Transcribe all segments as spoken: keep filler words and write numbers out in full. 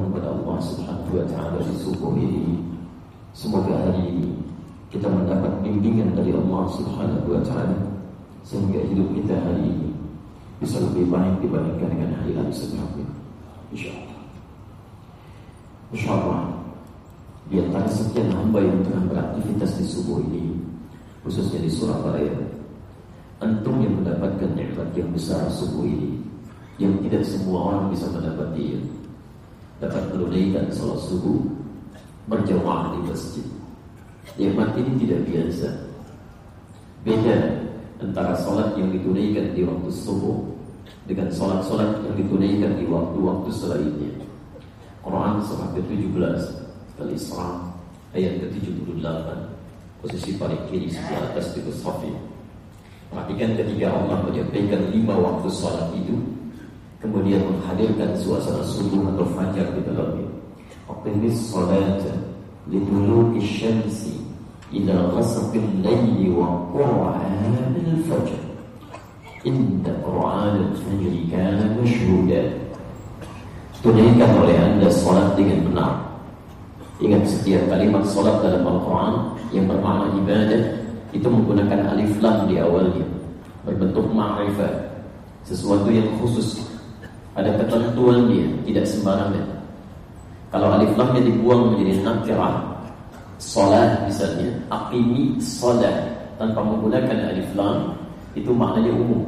bermohon kepada Allah Subhanahu wa taala di subuh ini, semoga hari ini kita mendapat bimbingan dari Allah Subhanahu wa taala sehingga hidup kita hari ini bisa lebih baik dibandingkan dengan hari-hari sebelumnya. Insyaallah. Insyaallah. Di antara sekian hamba yang tengah beraktivitas di subuh ini, khususnya di Surabaya, antum yang mendapatkan nikmat yang besar subuh ini, yang tidak semua orang bisa mendapati, dapat menunaikan salat subuh berjamaah di masjid. Nikmat ini tidak biasa. Beda antara salat yang ditunaikan di waktu subuh dengan salat-salat yang ditunaikan di waktu-waktu selainnya. Quran surah ke tujuh belas Al-Isra ayat ke tujuh puluh delapan, posisi paling kiri sebelah atas di Safi. Perhatikan ketika Allah menyampaikan lima waktu salat itu, kemudian menghadirkan suasana subuh atau fajar di dalamnya. Aqimis salata liduluki syamsi ila ghasaqil layli wa qur'anil fajr inna qur'anal fajri kana mashhuda. Tunaikan oleh anda salat dengan benar. Ingat, setiap kalimat salat dalam Al-Quran yang bermakna ibadah itu menggunakan alif lam di awalnya, berbentuk ma'rifah, sesuatu yang khusus, ada ketentuan dia, tidak sembarangan. Kalau alif lamnya dibuang menjadi nakirah, salat misalnya, aqimi salat tanpa menggunakan alif lam, itu maknanya umum,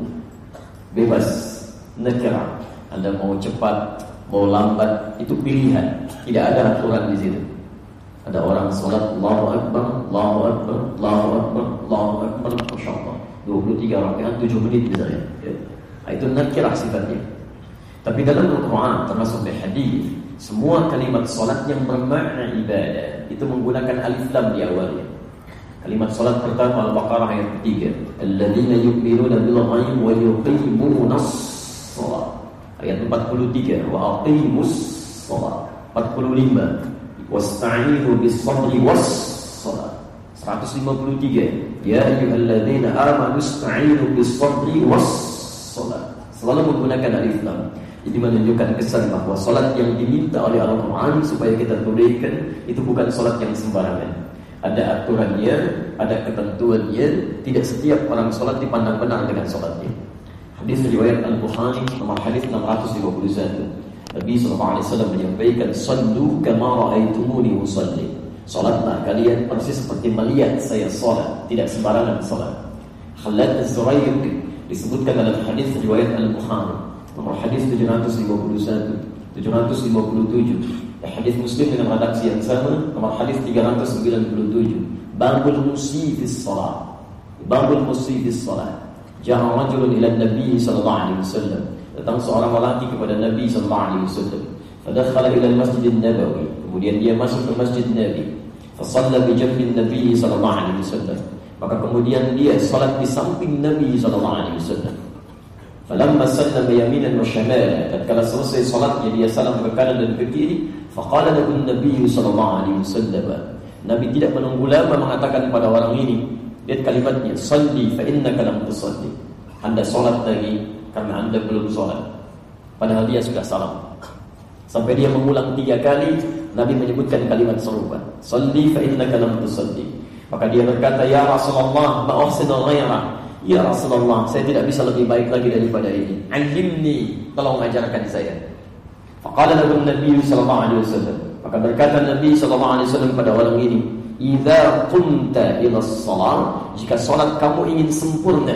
bebas, nakirah. Anda mau cepat, mau lambat, itu pilihan, tidak ada aturan di situ. Ada orang salat Allahu Akbar, Allahu Akbar, Allahu Akbar, Allahu Akbar, masyaallah, dua puluh tiga rakaat tujuh menit misalnya, ya. Itu nakirah sifatnya. Tapi dalam Al-Quran termasuk di hadis, semua kalimat salat yang bermakna ibadah itu menggunakan alif lam di awalnya. Kalimat salat pertama Al-Baqarah ayat ketiga, alladzina yu'minuna bil ghaib wa yuqimunas shalah. Ayat empat puluh tiga, wa aqimus shalah. empat puluh lima, wasta'inu bis sabri was shalah. seratus lima puluh tiga, ya ayyuhalladzina amanu ista'inu bis sabri was shalah. Selalu menggunakan alif lam. Jadi menunjukkan kesan bahwa salat yang diminta oleh Al-Quran supaya kita tunaikan itu bukan salat yang sembarangan. Ada aturannya, ada ketentuannya. Tidak setiap orang salat dipandang benar dengan salatnya. Hadis riwayat Al-Bukhari nomor hadis enam ratus lima puluh satu. Nabi sallallahu alaihi wasallam menyampaikan, "Shallu kama ra'aitumuni usalli." Salatlah kalian persis seperti melihat saya salat, tidak sembarangan salat. Khalad Az-Zurayq disebutkan dalam hadis riwayat Al-Bukhari nomor hadis tujuh ratus lima puluh satu, tujuh ratus lima puluh tujuh. Hadis Muslim dengan redaksi yang sama nomor hadis tiga ratus sembilan puluh tujuh. Babul musifis salat. Babul musifis salat. Ja'a rajulun ila Nabi sallallahu alaihi wasallam. Datang seorang lelaki kepada Nabi sallallahu alaihi wasallam. Fadakhala ila al-Masjid an-Nabawi. Kemudian dia masuk ke Masjid Nabi. Fa shalla bi jambi Nabi sallallahu alaihi wasallam. Maka kemudian dia salat di samping Nabi sallallahu alaihi wasallam. Falamma sallama yaminan wa shimala, tatkala selesai salatnya dia salam ke kanan dan ke kiri. Faqala lahu an-nabiy sallallahu alaihi wasallam. Nabi tidak menunggu lama mengatakan kepada orang ini, lihat kalimatnya, salli fa innaka lam tusalli. Anda salat lagi karena Anda belum salat. Padahal dia sudah salam. Sampai dia mengulang tiga kali, Nabi menyebutkan kalimat serupa, salli fa innaka lam tusalli. Maka dia berkata, ya Rasulullah, ma ahsinu ghairah. Ya Rasulullah, saya tidak bisa lebih baik lagi daripada ini. Alimni, tolong ajarkan saya. Faqala lahu Nabi sallallahu alaihi wasallam. Maka berkata Nabi sallallahu alaihi wasallam pada orang ini, "Idza qumta ila shalah, jika salat kamu ingin sempurna,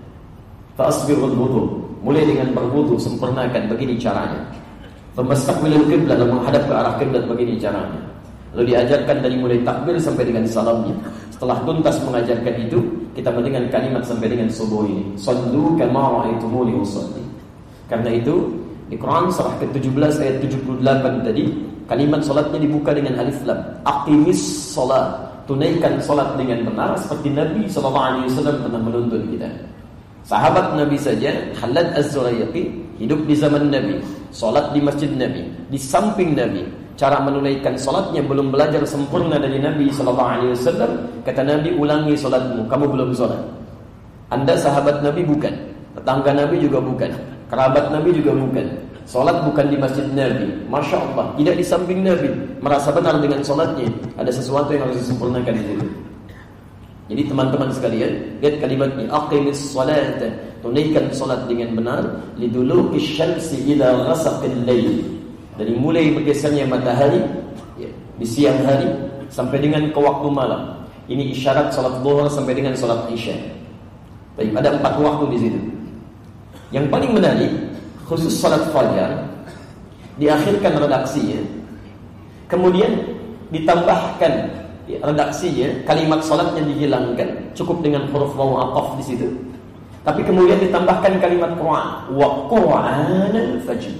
fa asbighul wudu." Mulai dengan berwudu, sempurnakan, begini caranya. Famastaqbilul qiblah, lalu menghadap ke arah kiblat, begini caranya. Lalu diajarkan dari mulai takbir sampai dengan salamnya. Setelah tuntas mengajarkan itu, kita mendengar kalimat sampai dengan subuh ini, sallu kama ra'aitumuni usalli. Karena itu di Quran surah ke tujuh belas ayat tujuh puluh delapan tadi, kalimat salatnya dibuka dengan alif lam. Aqimis salat, tunaikan salat dengan benar seperti Nabi sallallahu alaihi wasallam pernah menuntun kita. Sahabat Nabi saja, Khalad Az-Zurayqi, hidup di zaman Nabi, salat di masjid Nabi, di samping Nabi. Cara menunaikan salatnya belum belajar sempurna dari Nabi sallallahu alaihi wasallam. Kata Nabi, ulangi salatmu, kamu belum salat. Anda sahabat Nabi bukan, tetangga Nabi juga bukan, kerabat Nabi juga bukan. Salat bukan di masjid Nabi, Masya Allah, tidak di samping Nabi, merasa benar dengan salatnya, ada sesuatu yang harus disempurnakan di situ. Jadi teman-teman sekalian, lihat kalimatnya, aqimis salata, tunaikan salat dengan benar, liduluki syamsi ila ghasaqil lail, dari mulai bergesernya matahari ya, di siang hari sampai dengan ke waktu malam. Ini isyarat salat zuhur sampai dengan salat isya. Baik, ada empat waktu di situ. Yang paling menarik, khusus salat fajar, diakhirkan redaksinya, kemudian ditambahkan ya, redaksinya, kalimat salatnya dihilangkan, cukup dengan huruf waw aqaf di situ. Tapi kemudian ditambahkan kalimat Quran, wa Qur'anal fajr,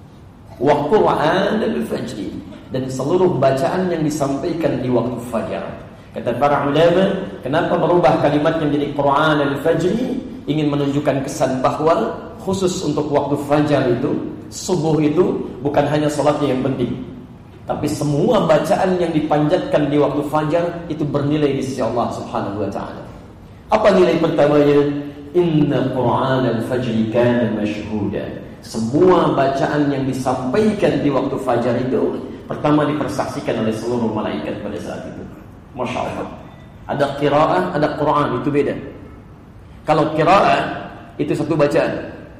wa Qur'anal fajr, dan seluruh bacaan yang disampaikan di waktu fajar. Kata para ulama, kenapa merubah kalimatnya menjadi Quran al-Fajr? Ingin menunjukkan kesan bahwa khusus untuk waktu fajar itu, subuh itu bukan hanya salatnya yang penting, tapi semua bacaan yang dipanjatkan di waktu fajar itu bernilai di sisi Allah Subhanahu wa taala. Apa nilai pertamanya? Inna Quran al-Fajr kana mashhuda. Semua bacaan yang disampaikan di waktu fajar itu pertama dipersaksikan oleh seluruh malaikat pada saat itu. Masya Allah. Ada qiraah, ada Quran, itu beda. Kalau qiraah itu satu bacaan,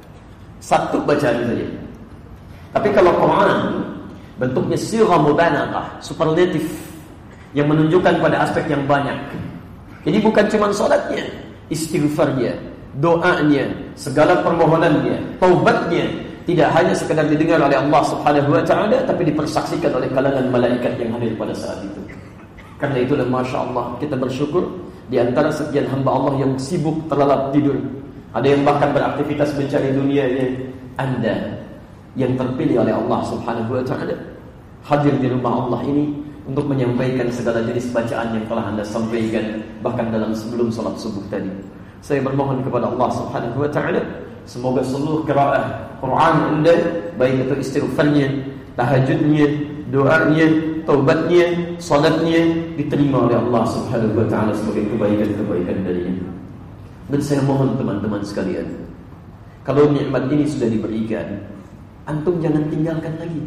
satu bacaan saja. Tapi kalau Quran bentuknya sirah mubalaghah, superlatif, yang menunjukkan pada aspek yang banyak. Jadi bukan cuma salatnya, istighfarnya, doanya, segala permohonannya, taubatnya tidak hanya sekadar didengar oleh Allah Subhanahu wa taala, tapi dipersaksikan oleh kalangan malaikat yang hadir pada saat itu. Karena itulah Masya Allah, kita bersyukur di antara sekian hamba Allah yang sibuk terlelap tidur, ada yang bahkan beraktivitas mencari dunianya. Anda yang terpilih oleh Allah Subhanahu wa taala hadir di rumah Allah ini untuk menyampaikan segala jenis bacaan yang telah Anda sampaikan bahkan dalam sebelum salat subuh tadi. Saya bermohon kepada Allah Subhanahu wa taala, semoga seluruh qiraah Quran Anda, baik itu istighfarnya, tahajudnya, doanya, taubatnya, salatnya, diterima oleh Allah Subhanahu wa taala sebagai kebaikan-kebaikan darinya. Dan saya mohon teman-teman sekalian, kalau nikmat ini sudah diberikan, antum jangan tinggalkan lagi.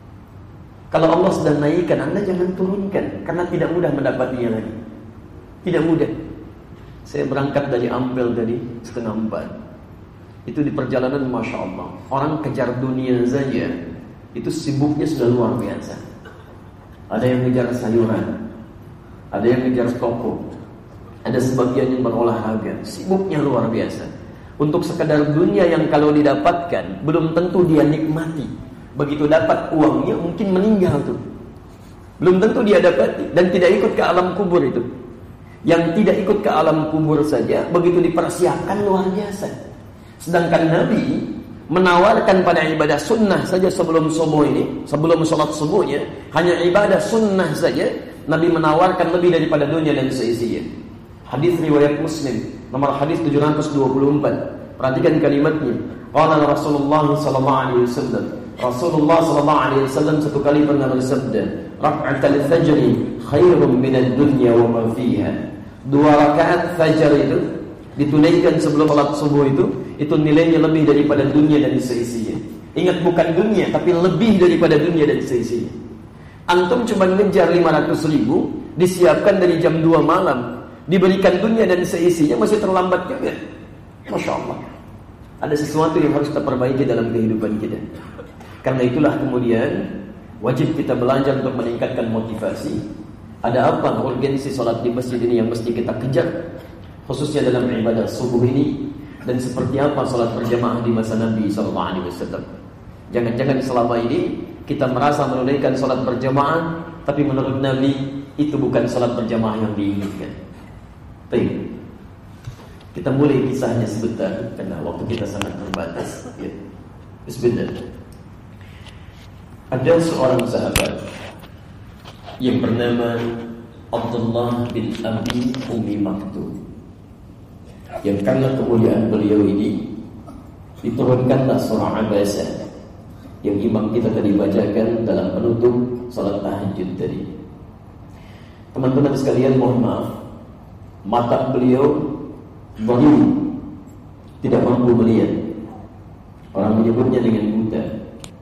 Kalau Allah sedang naikkan, Anda jangan turunkan, karena tidak mudah mendapatinya lagi. Tidak mudah. Saya berangkat dari Ampel tadi setengah empat. Itu di perjalanan Masya Allah, orang kejar dunia saja itu sibuknya sudah luar biasa. Ada yang ngejar sayuran, ada yang ngejar toko, ada sebagian yang berolahraga, sibuknya luar biasa. Untuk sekadar dunia yang kalau didapatkan belum tentu dia nikmati. Begitu dapat uangnya mungkin meninggal tuh, belum tentu dia dapati, dan tidak ikut ke alam kubur itu. Yang tidak ikut ke alam kubur saja begitu dipersiapkan luar biasa. Sedangkan Nabi menawarkan pada ibadah sunnah saja sebelum subuh ini, sebelum sholat subuhnya, hanya ibadah sunnah saja Nabi menawarkan lebih daripada dunia dan seisinya. Hadis riwayat Muslim nomor hadis tujuh ratus dua puluh empat. Perhatikan kalimatnya. Qala Rasulullah sallallahu alaihi wasallam. Rasulullah sallallahu alaihi wasallam satu kali pernah bersabda, "Rak'atul fajr khairun minad dunya wa ma fiha." Dua rakaat fajar itu ditunaikan sebelum salat subuh itu, itu nilainya lebih daripada dunia dan seisinya. Ingat, bukan dunia, tapi lebih daripada dunia dan seisinya. Antum cuma ngejar lima ratus ribu, disiapkan dari jam dua malam, diberikan dunia dan seisinya, masih terlambat juga. Masya Allah. Ada sesuatu yang harus kita perbaiki dalam kehidupan kita. Karena itulah kemudian wajib kita belajar untuk meningkatkan motivasi. Ada apa urgensi sholat di masjid ini yang mesti kita kejar, khususnya dalam ibadah subuh ini, dan seperti apa sholat berjamaah di masa Nabi sallallahu alaihi wasallam. Jangan-jangan selama ini kita merasa menunaikan sholat berjamaah, tapi menurut Nabi itu bukan sholat berjamaah yang diinginkan. Baik, kita mulai kisahnya sebentar karena waktu kita sangat terbatas. Ya. Bismillah. Ada seorang sahabat yang bernama Abdullah bin Abi Ummi Maktum, yang karena kemuliaan beliau ini diturunkanlah surah Abasa yang imam kita tadi bacakan dalam penutup salat tahajud tadi. Teman-teman sekalian, mohon maaf, mata beliau baru tidak mampu melihat. Orang menyebutnya dengan buta.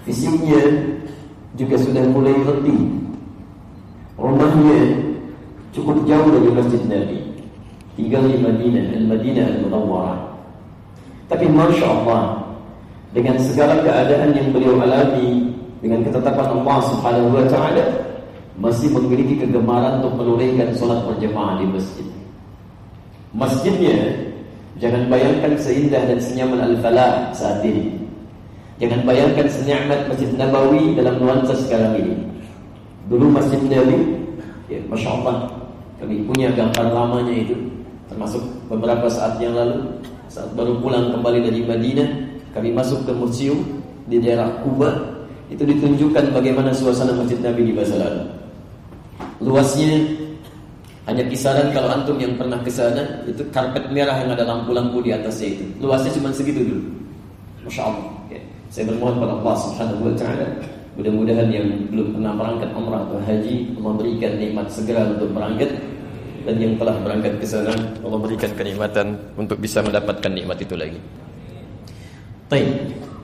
fisiknya juga sudah mulai letih. Rumahnya cukup jauh dari Masjid Nabi, tinggal di Madinah, Al-Madinah Al-Munawwarah. Tapi Masya Allah, dengan segala keadaan yang beliau alami, dengan ketetapan Allah Subhanahu wa Ta'ala, masih memiliki kegemaran untuk menunaikan sholat berjamaah di masjid. Masjidnya jangan bayangkan seindah dan senyaman Al-Falah saat ini. Jangan bayangkan senikmat Masjid Nabawi dalam nuansa sekarang ini. Dulu Masjid Nabi, ya, Masya Allah, kami punya gambar lamanya itu, termasuk beberapa saat yang lalu, saat baru pulang kembali dari Madinah, kami masuk ke museum di daerah Kuba. Itu ditunjukkan bagaimana suasana Masjid Nabi di masa lalu. Luasnya hanya kisaran, kalau antum yang pernah ke sana, itu karpet merah yang ada lampu-lampu di atasnya itu. Luasnya cuma segitu dulu. Masya Allah. Ya. Saya bermohon kepada Allah Subhanahu wa Ta'ala, mudah-mudahan yang belum pernah berangkat umrah atau haji, Allah berikan nikmat segera untuk berangkat, dan yang telah berangkat ke sana, Allah berikan kenikmatan untuk bisa mendapatkan nikmat itu lagi. Baik.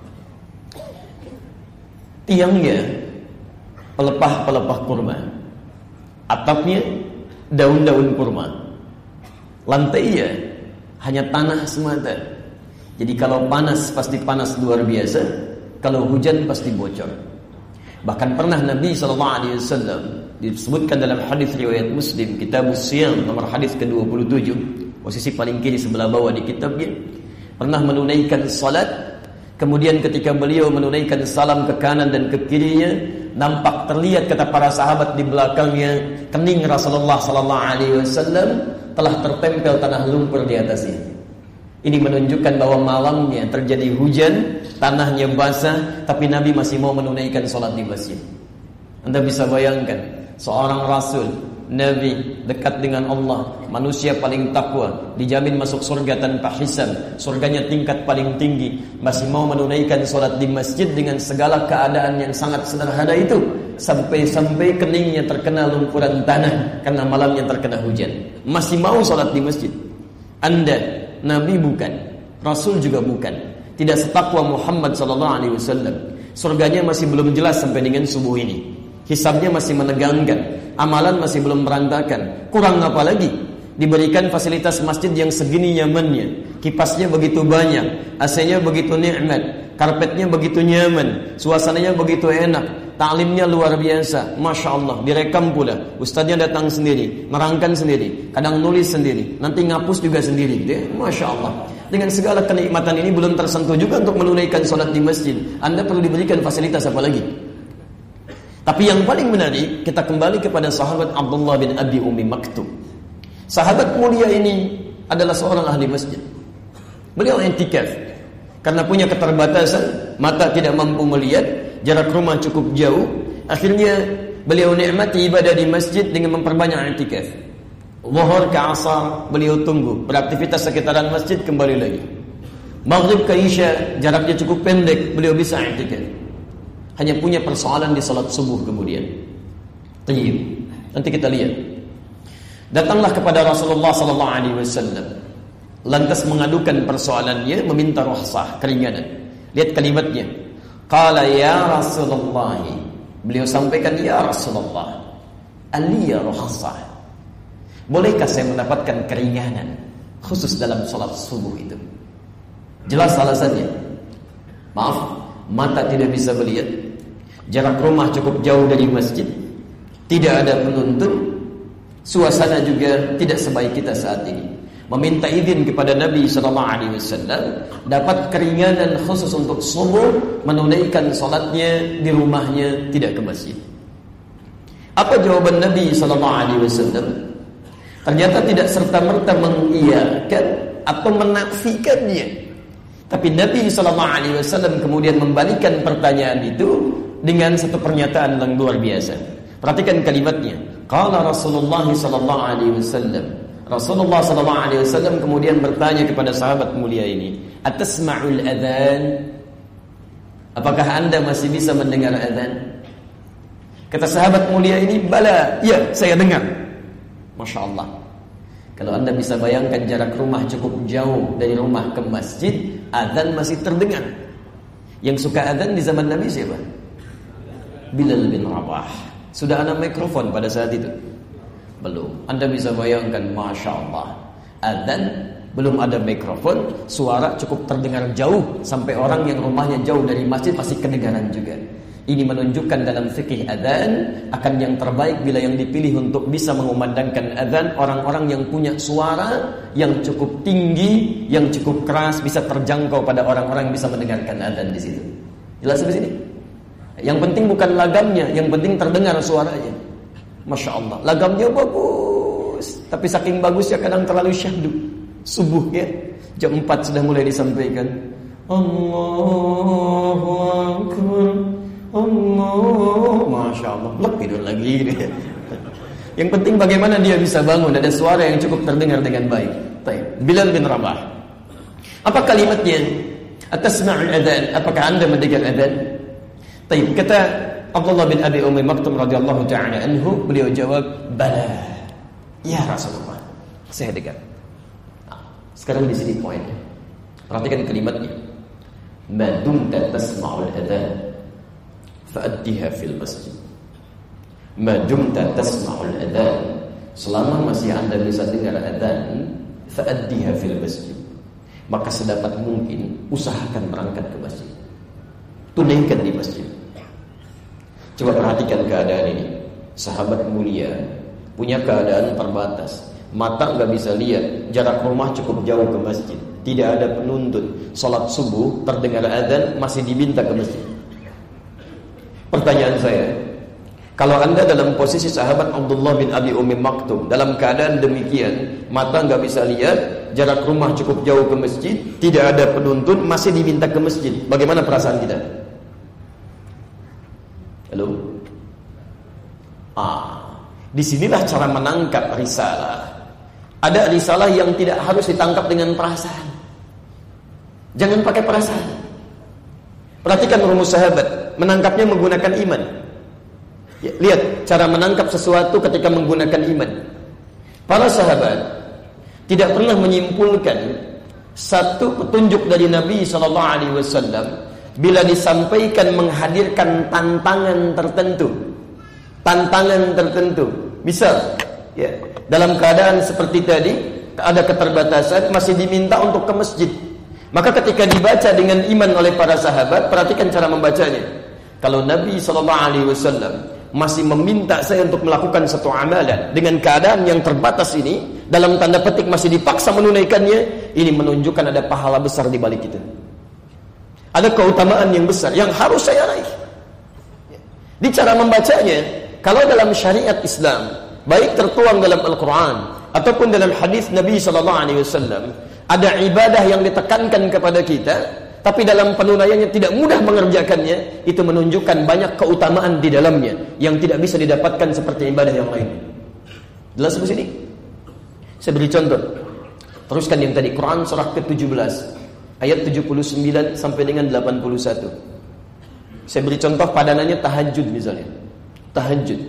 Tiangnya pelepah-pelepah kurma, atapnya daun-daun kurma, lantainya hanya tanah semata. Jadi kalau panas pasti panas luar biasa, kalau hujan pasti bocor. Bahkan pernah Nabi shallallahu alaihi wasallam disebutkan dalam hadis riwayat Muslim, Kitab Siyam nomor hadis ke dua puluh tujuh, posisi paling kiri sebelah bawah di kitabnya, pernah menunaikan salat. Kemudian ketika beliau menunaikan salam ke kanan dan ke kirinya, nampak terlihat kata para sahabat di belakangnya, kening Rasulullah sallallahu alaihi wasallam telah tertempel tanah lumpur di atasnya. Ini menunjukkan bahwa malamnya terjadi hujan, tanahnya basah, tapi Nabi masih mau menunaikan salat di masjid. Anda bisa bayangkan, seorang Rasul, Nabi, dekat dengan Allah, manusia paling takwa, dijamin masuk surga tanpa hisab, surganya tingkat paling tinggi, masih mau menunaikan salat di masjid dengan segala keadaan yang sangat sederhana itu, sampai-sampai keningnya terkena lumpuran tanah karena malamnya terkena hujan, masih mau salat di masjid. Anda, Nabi bukan, Rasul juga bukan, tidak setakwa Muhammad sallallahu alaihi wasallam. Surganya masih belum jelas sampai dengan subuh ini, hisabnya masih menegangkan, amalan masih belum berantakan. Kurang apa lagi? Diberikan fasilitas masjid yang segini nyamannya, kipasnya begitu banyak, A C-nya begitu nikmat, karpetnya begitu nyaman, suasananya begitu enak, taklimnya luar biasa, Masya Allah. Direkam pula, ustadznya datang sendiri, merangkan sendiri, kadang nulis sendiri, nanti ngapus juga sendiri, gitu ya? Masya Allah. Dengan segala kenikmatan ini belum tersentuh juga untuk menunaikan sholat di masjid. Anda perlu diberikan fasilitas apa lagi? Tapi yang paling menarik, kita kembali kepada sahabat Abdullah bin Abi Ummi Maktum. Sahabat mulia ini adalah seorang ahli masjid. Beliau i'tikaf karena punya keterbatasan, mata tidak mampu melihat, jarak rumah cukup jauh. Akhirnya beliau nikmati ibadah di masjid dengan memperbanyak i'tikaf. Zuhur ke asar beliau tunggu, beraktivitas sekitaran masjid, kembali lagi. Maghrib ke isya jaraknya cukup pendek, beliau bisa i'tikaf. Hanya punya persoalan di salat subuh kemudian. Tayyib. Nanti kita lihat. Datanglah kepada Rasulullah sallallahu alaihi wasallam, lantas mengadukan persoalannya, meminta rukhsah, keringanan. Lihat kalimatnya. Qala ya Rasulullah. Beliau sampaikan, ya Rasulullah, aliya rukhsah. Bolehkah saya mendapatkan keringanan khusus dalam salat subuh itu? Jelas alasannya. Maaf, mata tidak bisa melihat, jarak rumah cukup jauh dari masjid, tidak ada penuntun, suasana juga tidak sebaik kita saat ini. Meminta izin kepada Nabi sallallahu alaihi wasallam dapat keringanan khusus untuk subuh, menunaikan salatnya di rumahnya, tidak ke masjid. Apa jawaban Nabi sallallahu alaihi wasallam? Ternyata tidak serta-merta mengiyakan atau menafikannya. Tapi Nabi sallallahu alaihi wasallam kemudian membalikkan pertanyaan itu dengan satu pernyataan yang luar biasa. Perhatikan kalimatnya. Qala Rasulullah sallallahu alaihi wasallam. Rasulullah sallallahu alaihi wasallam kemudian bertanya kepada sahabat mulia ini, "Atasma'ul adzan?" Apakah Anda masih bisa mendengar adzan? Kata sahabat mulia ini, "Bala, ya, saya dengar." Masya Allah. Kalau Anda bisa bayangkan jarak rumah cukup jauh dari rumah ke masjid, adzan masih terdengar. Yang suka adzan di zaman Nabi siapa? Bilal bin Rabah. Sudah ada mikrofon pada saat itu? Belum. Anda bisa bayangkan, Masya Allah, adzan belum ada mikrofon, suara cukup terdengar jauh, sampai orang yang rumahnya jauh dari masjid pasti kedengaran juga. Ini menunjukkan dalam fikih adzan akan yang terbaik bila yang dipilih untuk bisa mengumandangkan adzan orang-orang yang punya suara yang cukup tinggi, yang cukup keras, bisa terjangkau pada orang-orang yang bisa mendengarkan adzan di situ. Jelas di sini? Yang penting bukan lagamnya, yang penting terdengar suaranya. Masya Allah, lagamnya bagus, tapi saking bagusnya kadang terlalu syahdu. Subuh ya, jam empat sudah mulai disampaikan. Allahu Akbar, Allah, Masya Allah, lep tidur lagi. Yang penting bagaimana dia bisa bangun, ada suara yang cukup terdengar dengan baik. Baik. Bilal bin Rabah. Apa kalimatnya? Atasma'ul adzan? Apakah Anda mendengar adzan? Baik, kata Abdullah bin Abi Ummi Maktum radhiyallahu ta'ala anhu, beliau jawab, bala. Ya Rasulullah, saya dengar. Nah, sekarang di sini poinnya. Perhatikan kalimatnya. Ma dumta tasma'ul adzan fa'addiha fil masjid. Ma dumta tasma'ul adzan, selama masih Anda bisa dengar adzan, fa'addiha fil masjid, maka sedapat mungkin usahakan berangkat ke masjid. Tunaikan di masjid. Coba perhatikan keadaan ini. Sahabat mulia punya keadaan terbatas, mata nggak bisa lihat, jarak rumah cukup jauh ke masjid, tidak ada penuntut, salat subuh terdengar adzan masih diminta ke masjid. Pertanyaan saya, kalau Anda dalam posisi sahabat Abdullah bin Abi Ummi Maktum, dalam keadaan demikian, mata nggak bisa lihat, jarak rumah cukup jauh ke masjid, tidak ada penuntut, masih diminta ke masjid, bagaimana perasaan kita? Halo? Ah, disinilah cara menangkap risalah. Ada risalah yang tidak harus ditangkap dengan perasaan. Jangan pakai perasaan. Perhatikan rumus sahabat, menangkapnya menggunakan iman. Ya, lihat cara menangkap sesuatu ketika menggunakan iman. Para sahabat tidak pernah menyimpulkan satu petunjuk dari Nabi shallallahu alaihi wasallam bila disampaikan menghadirkan tantangan tertentu. Tantangan tertentu. Misal, ya, dalam keadaan seperti tadi, ada keterbatasan, masih diminta untuk ke masjid. Maka ketika dibaca dengan iman oleh para sahabat, perhatikan cara membacanya. Kalau Nabi shallallahu alaihi wasallam masih meminta saya untuk melakukan satu amalan dengan keadaan yang terbatas ini, dalam tanda petik masih dipaksa menunaikannya, ini menunjukkan ada pahala besar di balik itu. Ada keutamaan yang besar yang harus saya raih. Di cara membacanya, kalau dalam syariat Islam, baik tertuang dalam Al-Quran ataupun dalam hadis Nabi shallallahu alaihi wasallam, ada ibadah yang ditekankan kepada kita, tapi dalam penunaiannya tidak mudah mengerjakannya, itu menunjukkan banyak keutamaan di dalamnya yang tidak bisa didapatkan seperti ibadah yang lain. Jelas di sini? Saya beri contoh. Teruskan yang tadi, Quran surah ke tujuh belas ayat tujuh puluh sembilan sampai dengan delapan puluh satu. Saya beri contoh padanannya tahajud misalnya. Tahajud.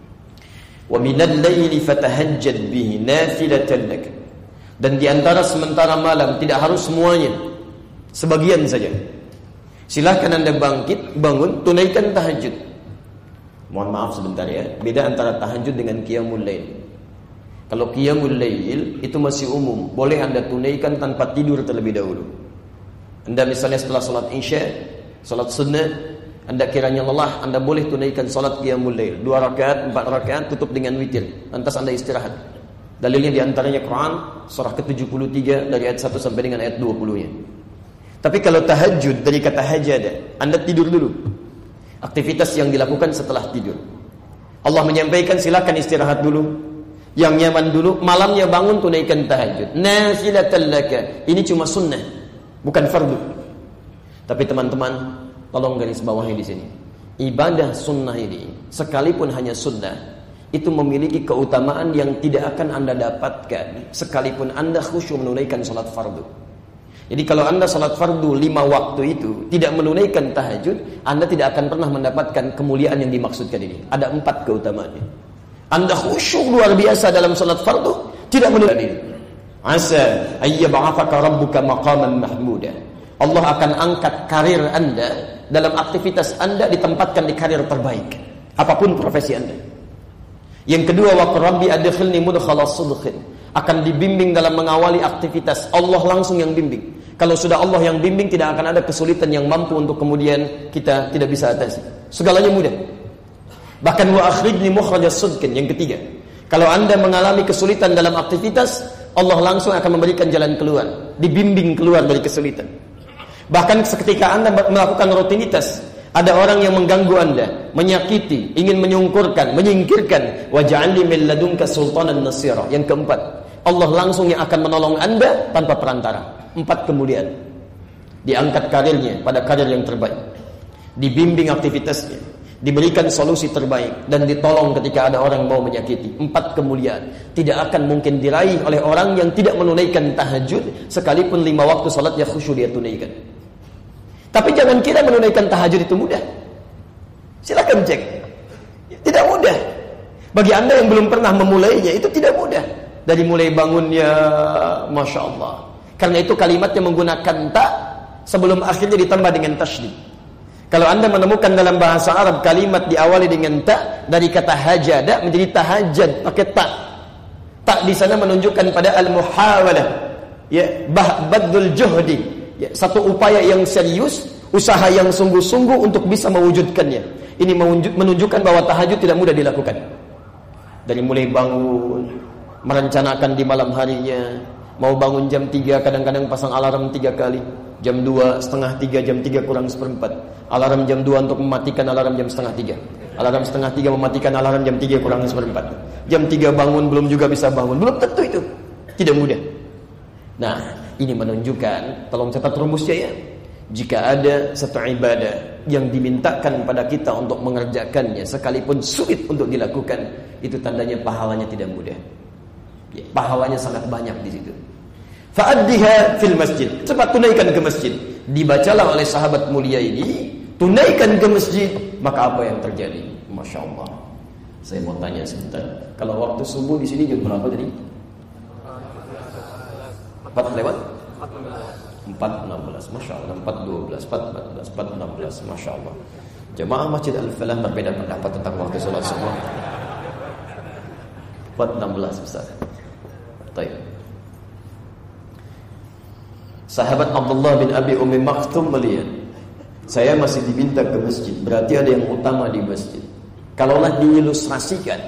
Wa minal laili fatahajjad bihi nafilatan lak. Dan di antara sementara malam, tidak harus semuanya, sebagian saja. Silahkan Anda bangkit, bangun, tunaikan tahajud. Mohon maaf sebentar ya, beda antara tahajud dengan qiyamul lail. Kalau qiyamul lail itu masih umum, boleh Anda tunaikan tanpa tidur terlebih dahulu. Anda misalnya setelah salat Isya, salat sunnah, Anda kiranya lelah, Anda boleh tunaikan salat qiyamul lail, dua rakaat, empat rakaat, tutup dengan witir. Lantas Anda istirahat. Dalilnya di antaranya Quran surah ke tujuh puluh tiga dari ayat satu sampai dengan ayat dua puluh-nya. Tapi kalau tahajud dari kata hajada, Anda tidur dulu. Aktivitas yang dilakukan setelah tidur. Allah menyampaikan silakan istirahat dulu. Yang nyaman dulu, malamnya bangun tunaikan tahajud. Nafilatan laka. Ini cuma sunnah, bukan fardu. Tapi teman-teman, tolong garis bawahi di sini. Ibadah sunnah ini, sekalipun hanya sunnah, itu memiliki keutamaan yang tidak akan Anda dapatkan sekalipun Anda khusyuk menunaikan salat fardu. Jadi kalau Anda salat fardu lima waktu itu tidak menunaikan tahajud, Anda tidak akan pernah mendapatkan kemuliaan yang dimaksudkan ini. Ada empat keutamaannya. Anda khusyuk luar biasa dalam salat fardu, tidak menunaikan ini. Asa ayyab'athaka rabbuka maqaman mahmuda. Allah akan angkat karir Anda dalam aktivitas Anda, ditempatkan di karir terbaik, apapun profesi Anda. Yang kedua, wa rabbi adkhilni mudkhala sidqin, akan dibimbing dalam mengawali aktivitas. Allah langsung yang bimbing. Kalau sudah Allah yang bimbing, tidak akan ada kesulitan yang mampu untuk kemudian kita tidak bisa atasi. Segalanya mudah. Bahkan wa akhrijni mukhrajas sidqin, yang ketiga, kalau Anda mengalami kesulitan dalam aktivitas, Allah langsung akan memberikan jalan keluar, dibimbing keluar dari kesulitan. Bahkan ketika Anda melakukan rutinitas, ada orang yang mengganggu Anda, menyakiti, ingin menyungkurkan, menyingkirkan, waj'alni min ladunka sultanan nasira. Yang keempat, Allah langsung yang akan menolong Anda tanpa perantara. Empat kemudian, diangkat karirnya pada karir yang terbaik, dibimbing aktivitasnya, diberikan solusi terbaik, dan ditolong ketika ada orang mau menyakiti. Empat kemuliaan tidak akan mungkin diraih oleh orang yang tidak menunaikan tahajud, sekalipun lima waktu salat yang khusyuk dia tunaikan. Tapi jangan kira menunaikan tahajud itu mudah. Silakan cek, tidak mudah. Bagi Anda yang belum pernah memulainya, itu tidak mudah. Dari mulai bangunnya, Masya Allah. Karena itu kalimatnya menggunakan tak, sebelum akhirnya ditambah dengan tasydid. Kalau Anda menemukan dalam bahasa Arab kalimat diawali dengan ta, dari kata hajada menjadi tahajjad pakai ta. Tak di sana menunjukkan pada al-muhawalah, ya, badlul juhdi, ya, satu upaya yang serius, usaha yang sungguh-sungguh untuk bisa mewujudkannya. Ini menunjukkan bahwa tahajud tidak mudah dilakukan. Dari mulai bangun, merencanakan di malam harinya, mau bangun jam tiga, kadang-kadang pasang alarm tiga kali. Jam dua, setengah tiga, jam tiga kurang seperempat. Alarm jam dua untuk mematikan alarm jam setengah tiga. Alarm setengah tiga mematikan alarm jam tiga kurang seperempat. Jam tiga bangun, belum juga bisa bangun. Belum tentu itu. Tidak mudah. Nah, ini menunjukkan, tolong catat rumusnya ya. Jika ada satu ibadah yang dimintakan pada kita untuk mengerjakannya, sekalipun sulit untuk dilakukan, itu tandanya pahalanya tidak mudah. Ya, pahalanya sangat banyak di situ. Fa'addiha fil masjid, cepat tunaikan ke masjid. Dibacalah oleh sahabat mulia ini, tunaikan ke masjid, maka apa yang terjadi? Masya Allah. Saya mau tanya sebentar, kalau waktu subuh di sini jam berapa tadi? Empat lewat? Empat enam belas, Masya Allah. Empat dua belas, empat empat belas, empat enam belas, Masya Allah. Jemaah Masjid Al-Falah berbeda pendapat tentang waktu sholat subuh. Empat enam belas Ustaz. Baik. Sahabat Abdullah bin Abi Ummi Maktum melihat, saya masih diminta ke masjid, berarti ada yang utama di masjid. Kalaulah diilustrasikan,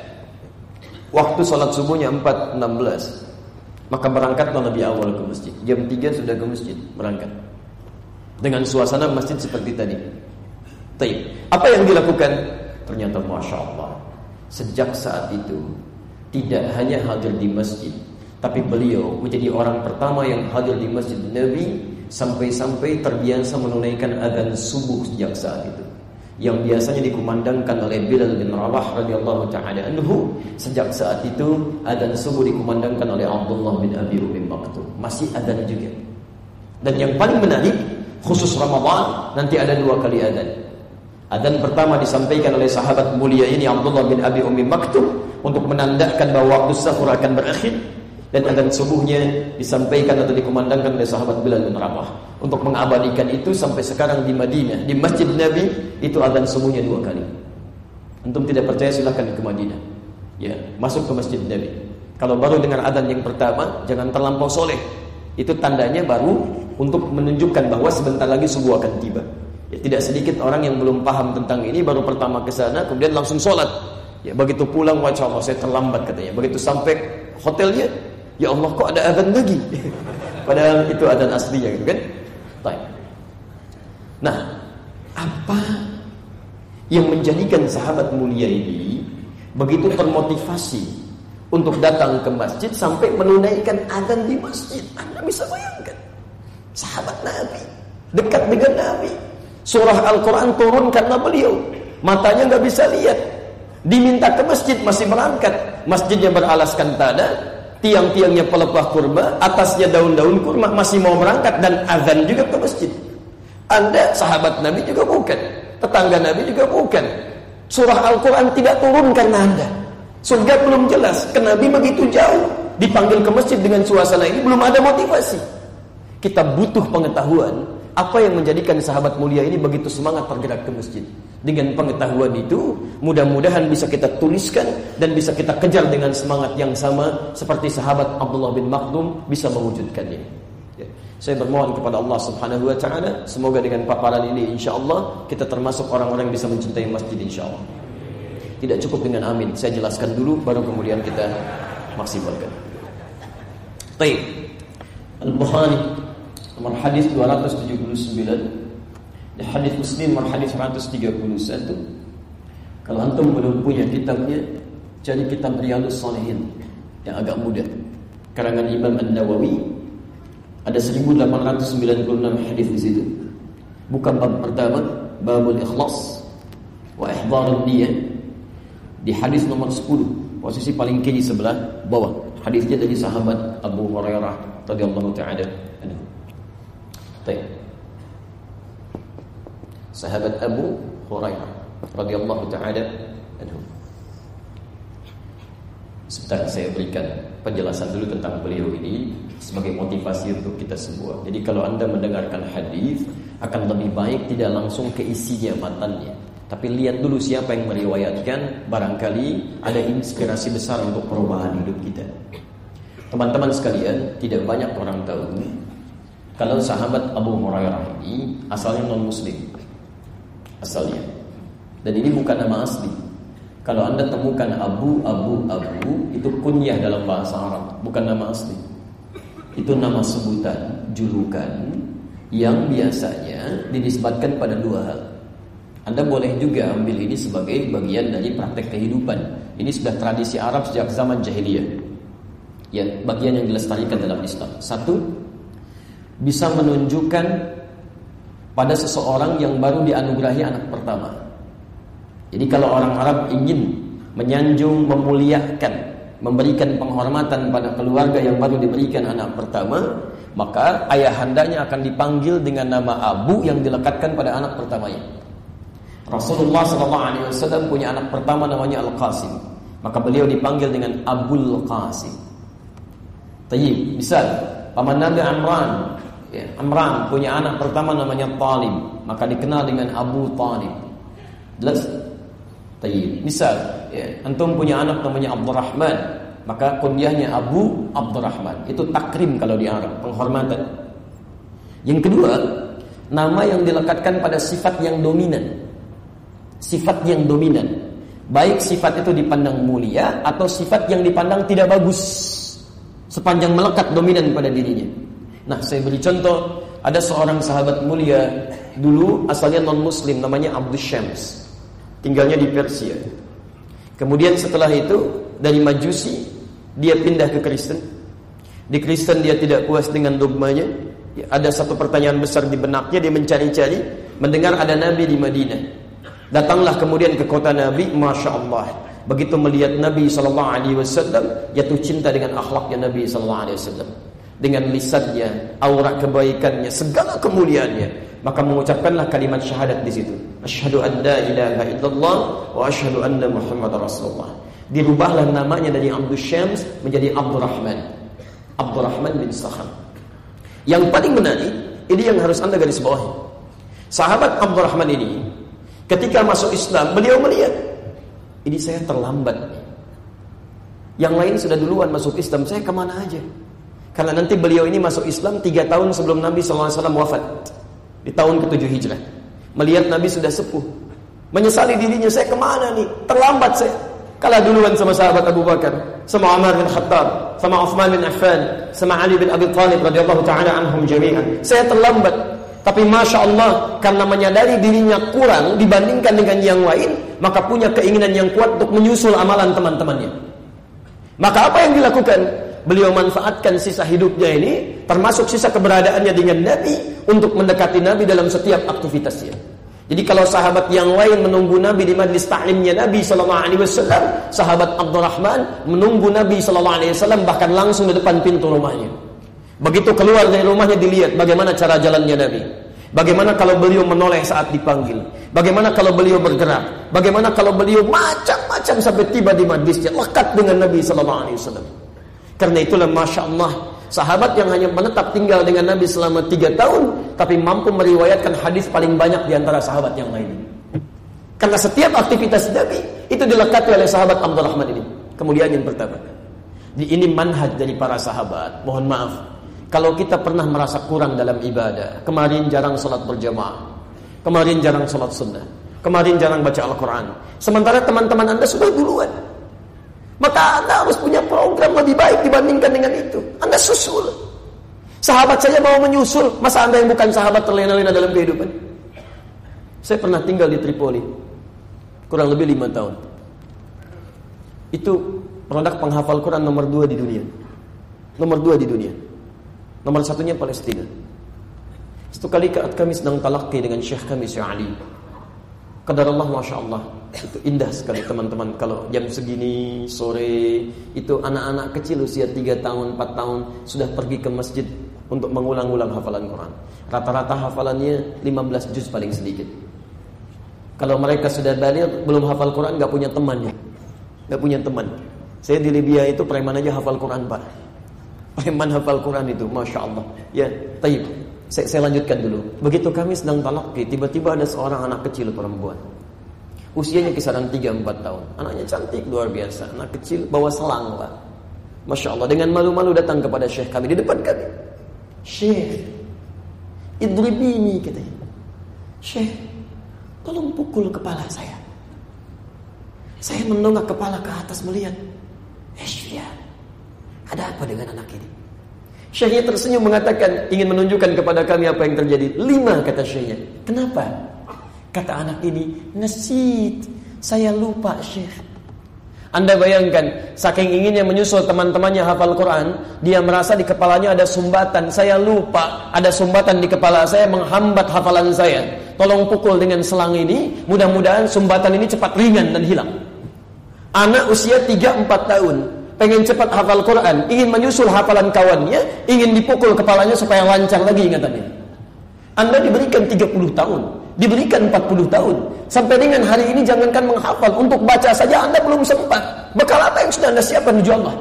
waktu salat subuhnya empat enam belas, maka berangkatlah lebih awal ke masjid. Jam tiga sudah ke masjid, berangkat. Dengan suasana masjid seperti tadi. Taib. Apa yang dilakukan? Ternyata Masya Allah, sejak saat itu tidak hanya hadir di masjid, tapi beliau menjadi orang pertama yang hadir di masjid Nabi, sampai-sampai terbiasa menunaikan adzan subuh sejak saat itu, yang biasanya dikumandangkan oleh Bilal bin Rabah radhiyallahu taala anhu. Sejak saat itu adzan subuh dikumandangkan oleh Abdullah bin Abi Ummi Maktum, masih adzan juga. Dan yang paling menarik, khusus Ramadan nanti ada dua kali adzan. Adzan pertama disampaikan oleh sahabat mulia ini Abdullah bin Abi Ummi Maktum untuk menandakan bahwa waktu sahur akan berakhir. Dan adzan subuhnya disampaikan atau dikumandangkan oleh sahabat Bilal bin Rabah. Untuk mengabadikan itu sampai sekarang di Madinah, di Masjid Nabi, itu adzan subuhnya dua kali. Antum tidak percaya silahkan ke Madinah, ya, masuk ke Masjid Nabi. Kalau baru dengar adzan yang pertama, jangan terlampau soleh. Itu tandanya baru untuk menunjukkan bahwa sebentar lagi subuh akan tiba. Ya, tidak sedikit orang yang belum paham tentang ini, baru pertama ke sana kemudian langsung sholat. Ya, begitu pulang, wajah Allah, saya terlambat katanya. Begitu sampai hotelnya, ya Allah, kok ada adzan lagi? Padahal itu adzan aslinya, gitu kan? Baik. Nah, apa yang menjadikan sahabat mulia ini begitu termotivasi untuk datang ke masjid sampai menunaikan adzan di masjid? Anda bisa bayangkan, sahabat Nabi, dekat dengan Nabi, surah Al-Quran turun karena beliau, matanya nggak bisa lihat, diminta ke masjid masih berangkat. Masjidnya beralaskan tanah, tiang-tiangnya pelepah kurma, atasnya daun-daun kurma, masih mau berangkat, dan azan juga ke masjid. Anda sahabat Nabi juga bukan, tetangga Nabi juga bukan. Surah Al-Quran tidak turun karena Anda. Surga belum jelas, ke Nabi begitu jauh, dipanggil ke masjid dengan suasana ini, belum ada motivasi. Kita butuh pengetahuan Apa yang menjadikan sahabat mulia ini begitu semangat tergerak ke masjid? Dengan pengetahuan itu, mudah-mudahan bisa kita tuliskan dan bisa kita kejar dengan semangat yang sama seperti sahabat Abdullah bin Maktum bisa mewujudkannya. Ya. Saya bermohon kepada Allah Subhanahu wa taala, semoga dengan paparan ini insyaallah kita termasuk orang-orang yang bisa mencintai masjid insyaallah. Tidak cukup dengan amin, saya jelaskan dulu baru kemudian kita maksimalkan. Baik. Al-Bukhari nomor hadis dua ratus tujuh puluh sembilan, di hadis Muslim nomor hadis seratus tiga puluh satu. Kalau antum belum punya kitabnya, cari kitab Riyadhus Shalihin yang agak mudah, karangan Imam An-Nawawi. Ada seribu delapan ratus sembilan puluh enam hadis di situ. Buka bab pertama, babul ikhlas wa ihdharun niyyah. Di hadis nomor sepuluh, posisi paling kiri sebelah bawah. Hadisnya dari sahabat Abu Hurairah radhiyallahu ta'ala anhu. Baik. Sahabat Abu Hurairah radhiyallahu ta'ala anhu. Sebentar saya berikan penjelasan dulu tentang beliau ini sebagai motivasi untuk kita semua. Jadi kalau Anda mendengarkan hadis akan lebih baik tidak langsung ke isinya matanya, tapi lihat dulu siapa yang meriwayatkan, barangkali ada inspirasi besar untuk perubahan hidup kita. Teman-teman sekalian, tidak banyak orang tahu kalau sahabat Abu Hurairah ini asalnya non-muslim. Asalnya. Dan ini bukan nama asli. Kalau Anda temukan Abu, Abu, Abu, itu kunyah dalam bahasa Arab, bukan nama asli. Itu nama sebutan, julukan yang biasanya dinisbatkan pada dua hal. Anda boleh juga ambil ini sebagai bagian dari praktek kehidupan. Ini sudah tradisi Arab sejak zaman jahiliyah. Ya, bagian yang dilestarikan dalam Islam. Satu, bisa menunjukkan pada seseorang yang baru dianugerahi anak pertama. Jadi kalau orang Arab ingin menyanjung, memuliakan, memberikan penghormatan pada keluarga yang baru diberikan anak pertama, maka ayahandanya akan dipanggil dengan nama Abu yang dilekatkan pada anak pertamanya. Rasulullah shallallahu alaihi wasallam punya anak pertama namanya Al-Qasim, maka beliau dipanggil dengan Abul Qasim. Tayyib, misal paman Nabi Amran, ya, Amran punya anak pertama namanya Talib, maka dikenal dengan Abu Talib. Jelas? Tayyib, misal ya, antum punya anak namanya Abdurrahman, maka kunyahnya Abu Abdurrahman. Itu takrim kalau di Arab, penghormatan. Yang kedua, nama yang dilekatkan pada sifat yang dominan. Sifat yang dominan, baik sifat itu dipandang mulia atau sifat yang dipandang tidak bagus, sepanjang melekat dominan pada dirinya. Nah, saya beri contoh, ada seorang sahabat mulia dulu asalnya non-muslim namanya Abdul Syams, tinggalnya di Persia. Kemudian setelah itu dari Majusi dia pindah ke Kristen. Di Kristen dia tidak puas dengan dogmanya. Ada satu pertanyaan besar di benaknya, dia mencari-cari, mendengar ada Nabi di Madinah. Datanglah kemudian ke kota Nabi, Masya Allah. Begitu melihat Nabi sallallahu alaihi wasallam, jatuh cinta dengan akhlaknya Nabi sallallahu alaihi wasallam, dengan lisannya, aura kebaikannya, segala kemuliaannya. Maka mengucapkanlah kalimat syahadat di situ. Asyhadu an la ilaha illallah wa asyhadu anna Muhammadar Rasulullah. Dirubahlah namanya dari Abdul Syams menjadi Abdurrahman. Abdurrahman bin Sakhar. Yang paling menarik, ini yang harus Anda garis bawahi. Sahabat Abdurrahman ini ketika masuk Islam, beliau melihat, ini saya terlambat. Yang lain sudah duluan masuk Islam, saya kemana aja? Karena nanti beliau ini masuk Islam tiga tahun sebelum Nabi sallallahu alaihi wasallam wafat, di tahun ketujuh Hijrah. Melihat Nabi sudah sepuh, menyesali dirinya, saya kemana nih? Terlambat saya. Kalah duluan sama sahabat Abu Bakar, sama Umar bin Khattab, sama Uthman bin Affan, sama Ali bin Abi Thalib radhiyallahu ta'ala anhum jami'an. Saya terlambat. Tapi Masya Allah, karena menyadari dirinya kurang dibandingkan dengan yang lain, maka punya keinginan yang kuat untuk menyusul amalan teman-temannya. Maka apa yang dilakukan? Beliau manfaatkan sisa hidupnya ini, termasuk sisa keberadaannya dengan Nabi, untuk mendekati Nabi dalam setiap aktivitasnya. Jadi kalau sahabat yang lain menunggu Nabi di majlis ta'limnya Nabi sallallahu alaihi wasallam, sahabat Abdurrahman menunggu Nabi sallallahu alaihi wasallam bahkan langsung di depan pintu rumahnya. Begitu keluar dari rumahnya dilihat bagaimana cara jalannya Nabi. Bagaimana kalau beliau menoleh saat dipanggil. Bagaimana kalau beliau bergerak. Bagaimana kalau beliau macam-macam sampai tiba di majlisnya, lekat dengan Nabi sallallahu alaihi wasallam. Karena itulah Masya Allah, Sahabat yang hanya menetap tinggal dengan Nabi selama tiga tahun, tapi mampu meriwayatkan hadis paling banyak di antara sahabat yang lain. Karena setiap aktivitas Nabi itu dilekati oleh sahabat Abdurrahman ini. Kemudian yang pertama, ini manhaj dari para sahabat. Mohon maaf, kalau kita pernah merasa kurang dalam ibadah, kemarin jarang sholat berjamaah, kemarin jarang sholat sunnah, kemarin jarang baca Al-Quran, sementara teman-teman Anda sudah duluan, maka Anda harus punya program lebih baik dibandingkan dengan itu. Anda susul. Sahabat saja mau menyusul, masa Anda yang bukan sahabat terlena-lena dalam kehidupan? Saya pernah tinggal di Tripoli kurang lebih lima tahun. Itu produk penghafal Quran nomor dua di dunia. Nomor dua di dunia. Nomor satunya Palestina. Satu kali saat kami sedang talaqi dengan Syekh kami, Syekh Ali. Qadarullah, Masya Allah. Itu indah sekali teman-teman. Kalau jam segini, sore, itu anak-anak kecil usia tiga tahun, empat tahun sudah pergi ke masjid untuk mengulang-ulang hafalan Quran. Rata-rata hafalannya lima belas juz paling sedikit. Kalau mereka sudah baligh, belum hafal Quran, gak punya temannya. Gak punya teman. Saya di Libya itu preman aja hafal Quran, Pak. Preman hafal Quran itu, Masya Allah. Ya, taib. Saya, saya lanjutkan dulu. Begitu kami sedang talaqi, tiba-tiba ada seorang anak kecil perempuan. Usianya kisaran tiga empat tahun. Anaknya cantik, luar biasa. Anak kecil bawa selang, Pak. Masya Allah. Dengan malu-malu datang kepada Syekh kami, di depan kami. Syekh, idribini, katanya. Syekh, tolong pukul kepala saya. Saya mendongak kepala ke atas melihat, Esya, ada apa dengan anak ini? Syekhnya tersenyum mengatakan, ingin menunjukkan kepada kami apa yang terjadi. Lima, kata Syekhnya. Kenapa? Kata anak ini, nasid, saya lupa, Syekh. Anda bayangkan, saking inginnya menyusul teman-temannya hafal Quran, dia merasa di kepalanya ada sumbatan. Saya lupa, ada sumbatan di kepala saya menghambat hafalan saya. Tolong pukul dengan selang ini, mudah-mudahan sumbatan ini cepat ringan dan hilang. Anak usia tiga empat tahun, pengen cepat hafal Quran, ingin menyusul hafalan kawannya, ingin dipukul kepalanya supaya lancar lagi ingatannya. Anda diberikan tiga puluh tahun, diberikan empat puluh tahun, sampai dengan hari ini jangankan menghafal, untuk baca saja Anda belum sempat. Bekal apa yang sudah Anda siapkan menuju Allah?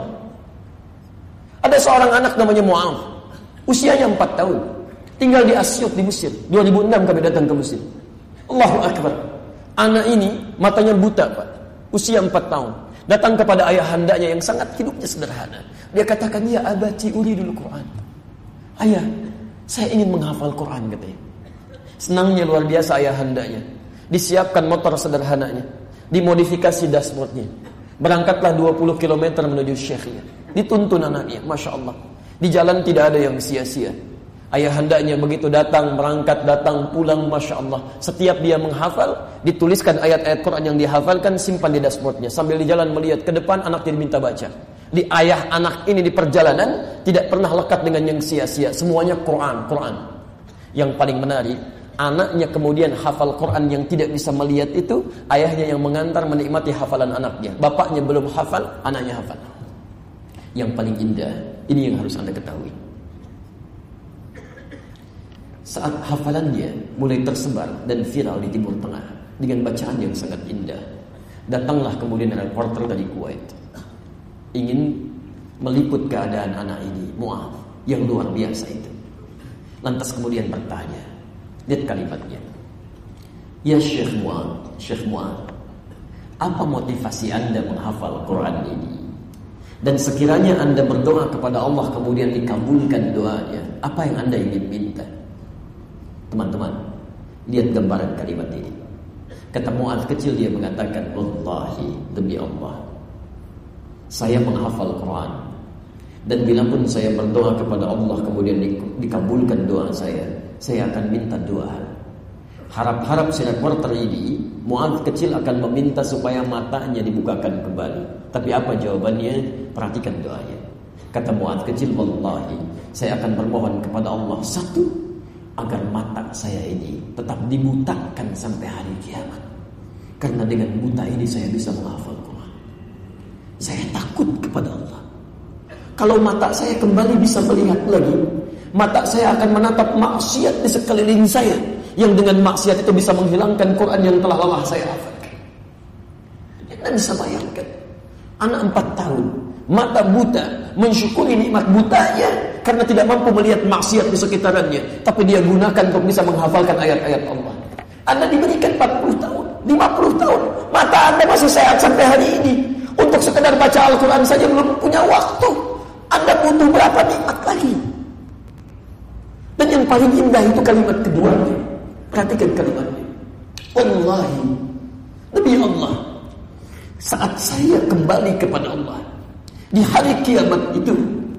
Ada seorang anak namanya Mu'adh, usianya empat tahun, tinggal di Asyut di Mesir. dua ribu enam kami datang ke Mesir. Allahu Akbar. Anak ini matanya buta, Pak. Usia empat tahun. Datang kepada ayahandanya yang sangat hidupnya sederhana. Dia katakan, ya abati uridul Quran. Ayah, saya ingin menghafal Quran, katanya. Senangnya luar biasa ayahandanya. Disiapkan motor sederhananya, dimodifikasi dashboardnya. Berangkatlah dua puluh kilometer menuju syekhnya. Dituntun anaknya, Masya Allah. Di jalan tidak ada yang sia-sia. Ayahandanya begitu datang, berangkat, datang, pulang, Masya Allah. Setiap dia menghafal, dituliskan ayat-ayat Quran yang dihafalkan, simpan di dashboardnya. Sambil di jalan melihat ke depan, anaknya diminta baca. Di ayah anak ini di perjalanan, tidak pernah lekat dengan yang sia-sia. Semuanya Quran, Quran. Yang paling menarik, anaknya kemudian hafal Quran yang tidak bisa melihat itu, ayahnya yang mengantar menikmati hafalan anaknya. Bapaknya belum hafal, anaknya hafal. Yang paling indah, ini yang harus Anda ketahui. Saat hafalannya mulai tersebar dan viral di Timur Tengah dengan bacaan yang sangat indah, datanglah kemudian reporter dari Kuwait, ingin meliput keadaan anak ini, Mu'adh, yang luar biasa itu. Lantas kemudian bertanya, lihat kalimatnya, ya Syekh Mu'adh, Syekh Mu'adh, apa motivasi Anda menghafal Quran ini? Dan sekiranya Anda berdoa kepada Allah kemudian dikabulkan doanya, apa yang Anda ingin minta? Teman-teman, lihat gambaran kalimat ini. Kata Mu'adh kecil, dia mengatakan, wallahi, demi Allah, saya menghafal Quran, dan bila pun saya berdoa kepada Allah kemudian dikabulkan doa saya, saya akan minta doa. Harap-harap si reporter ini, Mu'adh kecil akan meminta supaya matanya dibukakan kembali. Tapi apa jawabannya? Perhatikan doanya. Kata Mu'adh kecil, wallahi, saya akan bermohon kepada Allah, satu, agar mata saya ini tetap dibutakan sampai hari kiamat. Karena dengan buta ini saya bisa menghafal Quran. Saya takut kepada Allah. Kalau mata saya kembali bisa melihat lagi, mata saya akan menatap maksiat di sekeliling saya, yang dengan maksiat itu bisa menghilangkan Quran yang telah lelah saya hafalkan. Anda bisa bayangkan, anak empat tahun, mata buta, mensyukuri nikmat butanya, karena tidak mampu melihat maksiat di sekitarannya, tapi dia gunakan untuk bisa menghafalkan ayat-ayat Allah. Anda diberikan empat puluh tahun, lima puluh tahun, mata Anda masih sehat sampai hari ini. Untuk sekedar baca Al-Quran saja belum punya waktu. Anda butuh berapa nikmat lagi? Dan yang paling indah itu kalimat keduanya. Perhatikan kalimatnya. Wallahi, demi Allah, saat saya kembali kepada Allah di hari kiamat itu,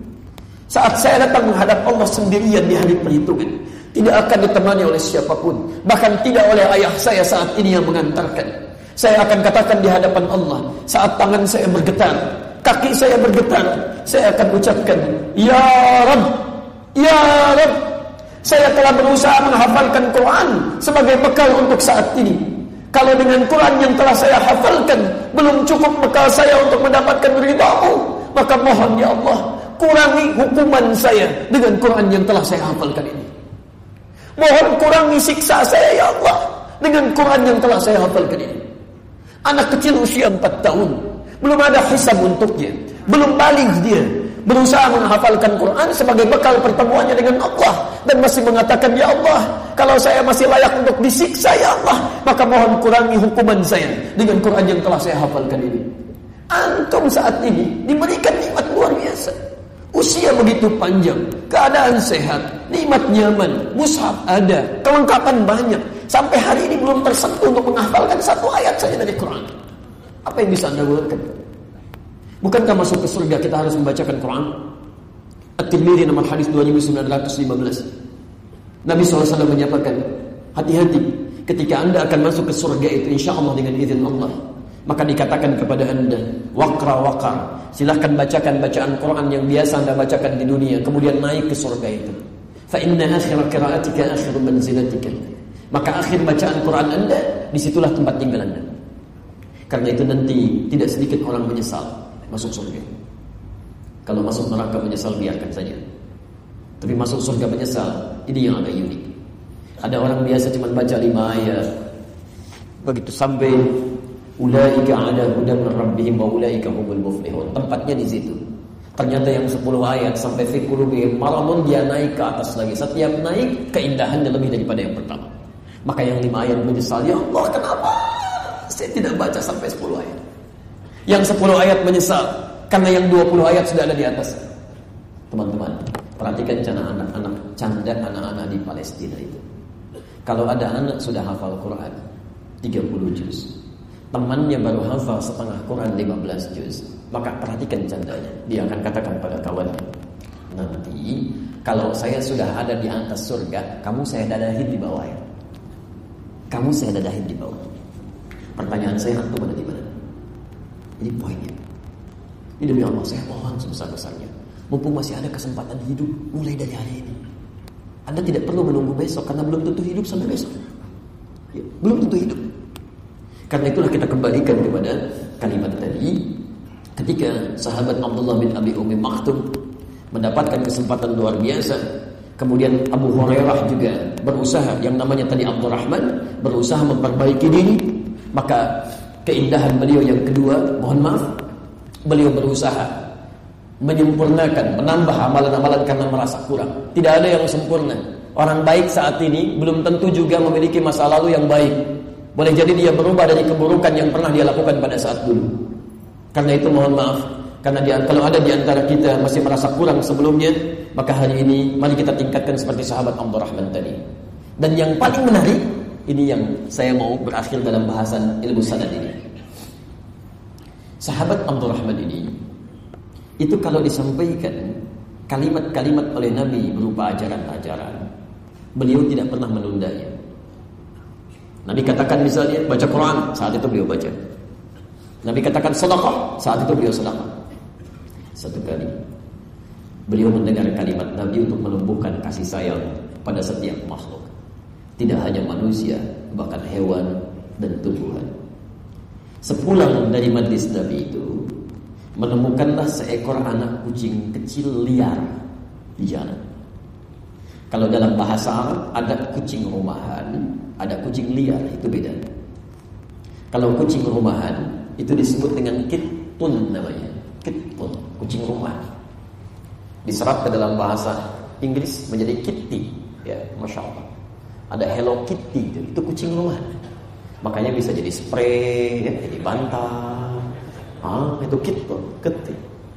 saat saya datang menghadap Allah sendirian di hari perhitungan, tidak akan ditemani oleh siapapun, bahkan tidak oleh ayah saya saat ini yang mengantarkan. Saya akan katakan di hadapan Allah, saat tangan saya bergetar, kaki saya bergetar, saya akan ucapkan, Ya Rabb, Ya Rabb, saya telah berusaha menghafalkan Quran sebagai bekal untuk saat ini. Kalau dengan Quran yang telah saya hafalkan belum cukup bekal saya untuk mendapatkan ridha-Mu, maka mohon ya Allah, kurangi hukuman saya dengan Quran yang telah saya hafalkan ini. Mohon kurangi siksa saya ya Allah dengan Quran yang telah saya hafalkan ini. Anak kecil usia empat tahun, belum ada hisab untuknya, belum balik dia, berusaha menghafalkan Quran sebagai bekal pertemuannya dengan Allah, dan masih mengatakan, Ya Allah, kalau saya masih layak untuk disiksa ya Allah, maka mohon kurangi hukuman saya dengan Quran yang telah saya hafalkan ini. Antum saat ini diberikan nikmat luar biasa, usia begitu panjang, keadaan sehat, nikmat nyaman, mushaf ada, kelengkapan banyak, sampai hari ini belum tersentuh untuk menghafalkan satu ayat saja dari Quran. Apa yang bisa Anda lakukan? Bukankah masuk ke surga kita harus membacakan Quran? At-Tirmidzi nomor hadis dua ribu sembilan ratus lima belas. Nabi shallallahu alaihi wasallam menyampaikan, hati-hati ketika Anda akan masuk ke surga itu, insya Allah dengan izin Allah. Maka dikatakan kepada Anda, waqra waqar, silahkan bacakan bacaan Quran yang biasa Anda bacakan di dunia, kemudian naik ke surga itu. Fa inna akhir qira'atika akhir manzilatika. Maka akhir bacaan Quran Anda, disitulah tempat tinggal Anda. Karena itu nanti tidak sedikit orang menyesal masuk surga. Kalau masuk neraka menyesal biarkan saja. Tapi masuk surga menyesal, ini yang agak unik. Ada orang biasa cuma baca lima ayat, begitu sampai ulaika ala hudan min rabbihim wa ulaika humul muflihun, tempatnya di situ. Ternyata yang sepuluh ayat sampai fi qulubihim maradun, dia naik ke atas lagi. Setiap naik keindahannya lebih daripada yang pertama. Maka yang lima ayat menyesal, ya Allah kenapa saya tidak baca sampai sepuluh ayat. Yang sepuluh ayat menyesal karena yang dua puluh ayat sudah ada di atas. Teman-teman, perhatikan canda anak-anak, canda anak-anak di Palestina itu. Kalau ada anak sudah hafal Quran tiga puluh juz, temannya baru hafal setengah Quran lima belas juz, maka perhatikan candanya. Dia akan katakan pada kawannya, nanti kalau saya sudah ada di atas surga, kamu saya dadahin di bawah ya. Kamu saya dadahin di bawah. Pertanyaan saya, antum ada di mana? Ini poinnya. Ini demi Allah saya mohon sebesar-besarnya, mumpung masih ada kesempatan hidup mulai dari hari ini, Anda tidak perlu menunggu besok, karena belum tentu hidup sampai besok ya, belum tentu hidup. Karena itulah kita kembalikan kepada kalimat tadi, ketika sahabat Abdullah bin Abi Ummi Maktum mendapatkan kesempatan luar biasa, kemudian Abu Hurairah juga berusaha, yang namanya tadi Abdurrahman, berusaha memperbaiki diri, maka keindahan beliau yang kedua, mohon maaf, beliau berusaha menyempurnakan, menambah amalan-amalan karena merasa kurang. Tidak ada yang sempurna. Orang baik saat ini belum tentu juga memiliki masa lalu yang baik. Boleh jadi dia berubah dari keburukan yang pernah dia lakukan pada saat dulu. Karena itu mohon maaf, karena dia, kalau ada di antara kita masih merasa kurang sebelumnya, maka hari ini mari kita tingkatkan seperti sahabat Abdurrahman tadi. Dan yang paling menarik, ini yang saya mau berakhir dalam bahasan ilmu sanad ini. Sahabat Abdurrahman ini, itu kalau disampaikan kalimat-kalimat oleh Nabi berupa ajaran-ajaran, beliau tidak pernah menundanya. Nabi katakan misalnya baca Quran, saat itu beliau baca. Nabi katakan sedekah, saat itu beliau sedekah. Satu kali beliau mendengar kalimat Nabi untuk menumbuhkan kasih sayang pada setiap makhluk, tidak hanya manusia, bahkan hewan dan tumbuhan. Sepulang dari majlis Nabi itu, menemukanlah seekor anak kucing kecil liar di jalan. Kalau dalam bahasa Arab ada kucing rumahan, ada kucing liar, itu beda. Kalau kucing rumahan itu disebut dengan kitun namanya, kitun, kucing rumah. diserap ke dalam bahasa Inggris menjadi kitty, ya, masya Allah. Ada Hello Kitty itu, itu kucing rumah. Makanya bisa jadi spray, ya, jadi bantal. Ah, itu kitty, kitty.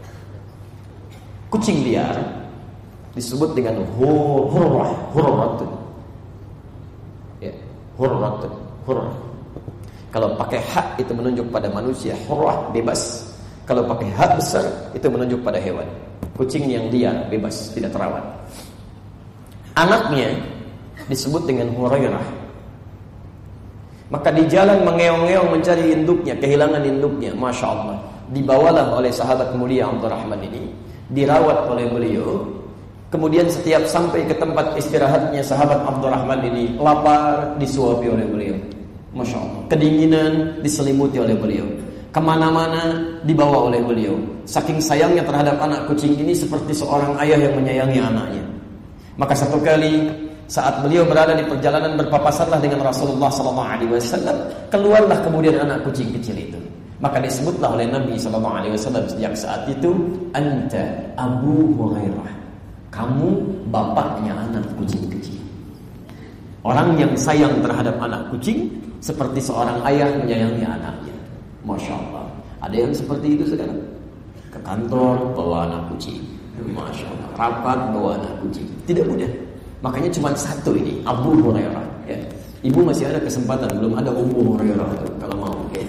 Kucing liar disebut dengan hurrah, hurratun. Ya, hurratun, hurrah. Kalau pakai hak itu menunjuk pada manusia, hurrah, bebas. Kalau pakai hak besar itu menunjuk pada hewan. Kucing yang liar, bebas, tidak terawat. Anaknya disebut dengan Hurairah. Maka di jalan mengeong-ngeong mencari induknya, kehilangan induknya, masya Allah. Dibawalah oleh sahabat mulia Abdurrahman ini, dirawat oleh beliau. Kemudian setiap sampai ke tempat istirahatnya sahabat Abdurrahman ini, lapar disuapi oleh beliau, masya Allah. Kedinginan diselimuti oleh beliau. Kemana-mana dibawa oleh beliau. Saking sayangnya terhadap anak kucing ini, seperti seorang ayah yang menyayangi anaknya. Maka satu kali saat beliau berada di perjalanan, berpapasanlah dengan Rasulullah sallallahu alaihi wasallam, keluarlah kemudian anak kucing kecil itu. Maka disebutlah oleh Nabi sallallahu alaihi wasallam sejak saat itu, anta Abu Hurairah, kamu bapaknya anak kucing kecil. Orang yang sayang terhadap anak kucing seperti seorang ayah menyayangi anaknya. Masya Allah. Ada yang seperti itu sekarang. Ke kantor bawa anak kucing, masya Allah. Rapat bawa anak kucing. Tidak mudah. Makanya cuma satu ini, Abu Hurairah, ya. Ibu masih ada kesempatan, belum ada Ummu Hurairah itu, kalau mau, ya.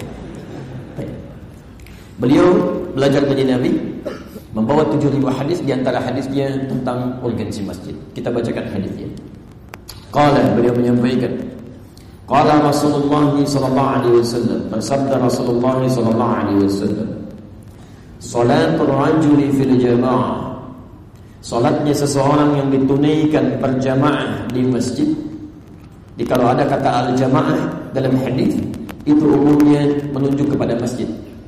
Beliau belajar dari Nabi, membawa tujuh ribu hadis, di antara hadisnya tentang urgensi masjid. Kita bacakan hadisnya. Qala, beliau menyampaikan, qala Rasulullah sallallahu alaihi wasallam, bersabda Rasulullah sallallahu alaihi wasallam, salatul rajuli fil jamaah, salatnya seseorang yang ditunaikan berjamaah di masjid. Jadi kalau ada kata al-jamaah dalam hadis, itu umumnya menunjuk kepada masjid.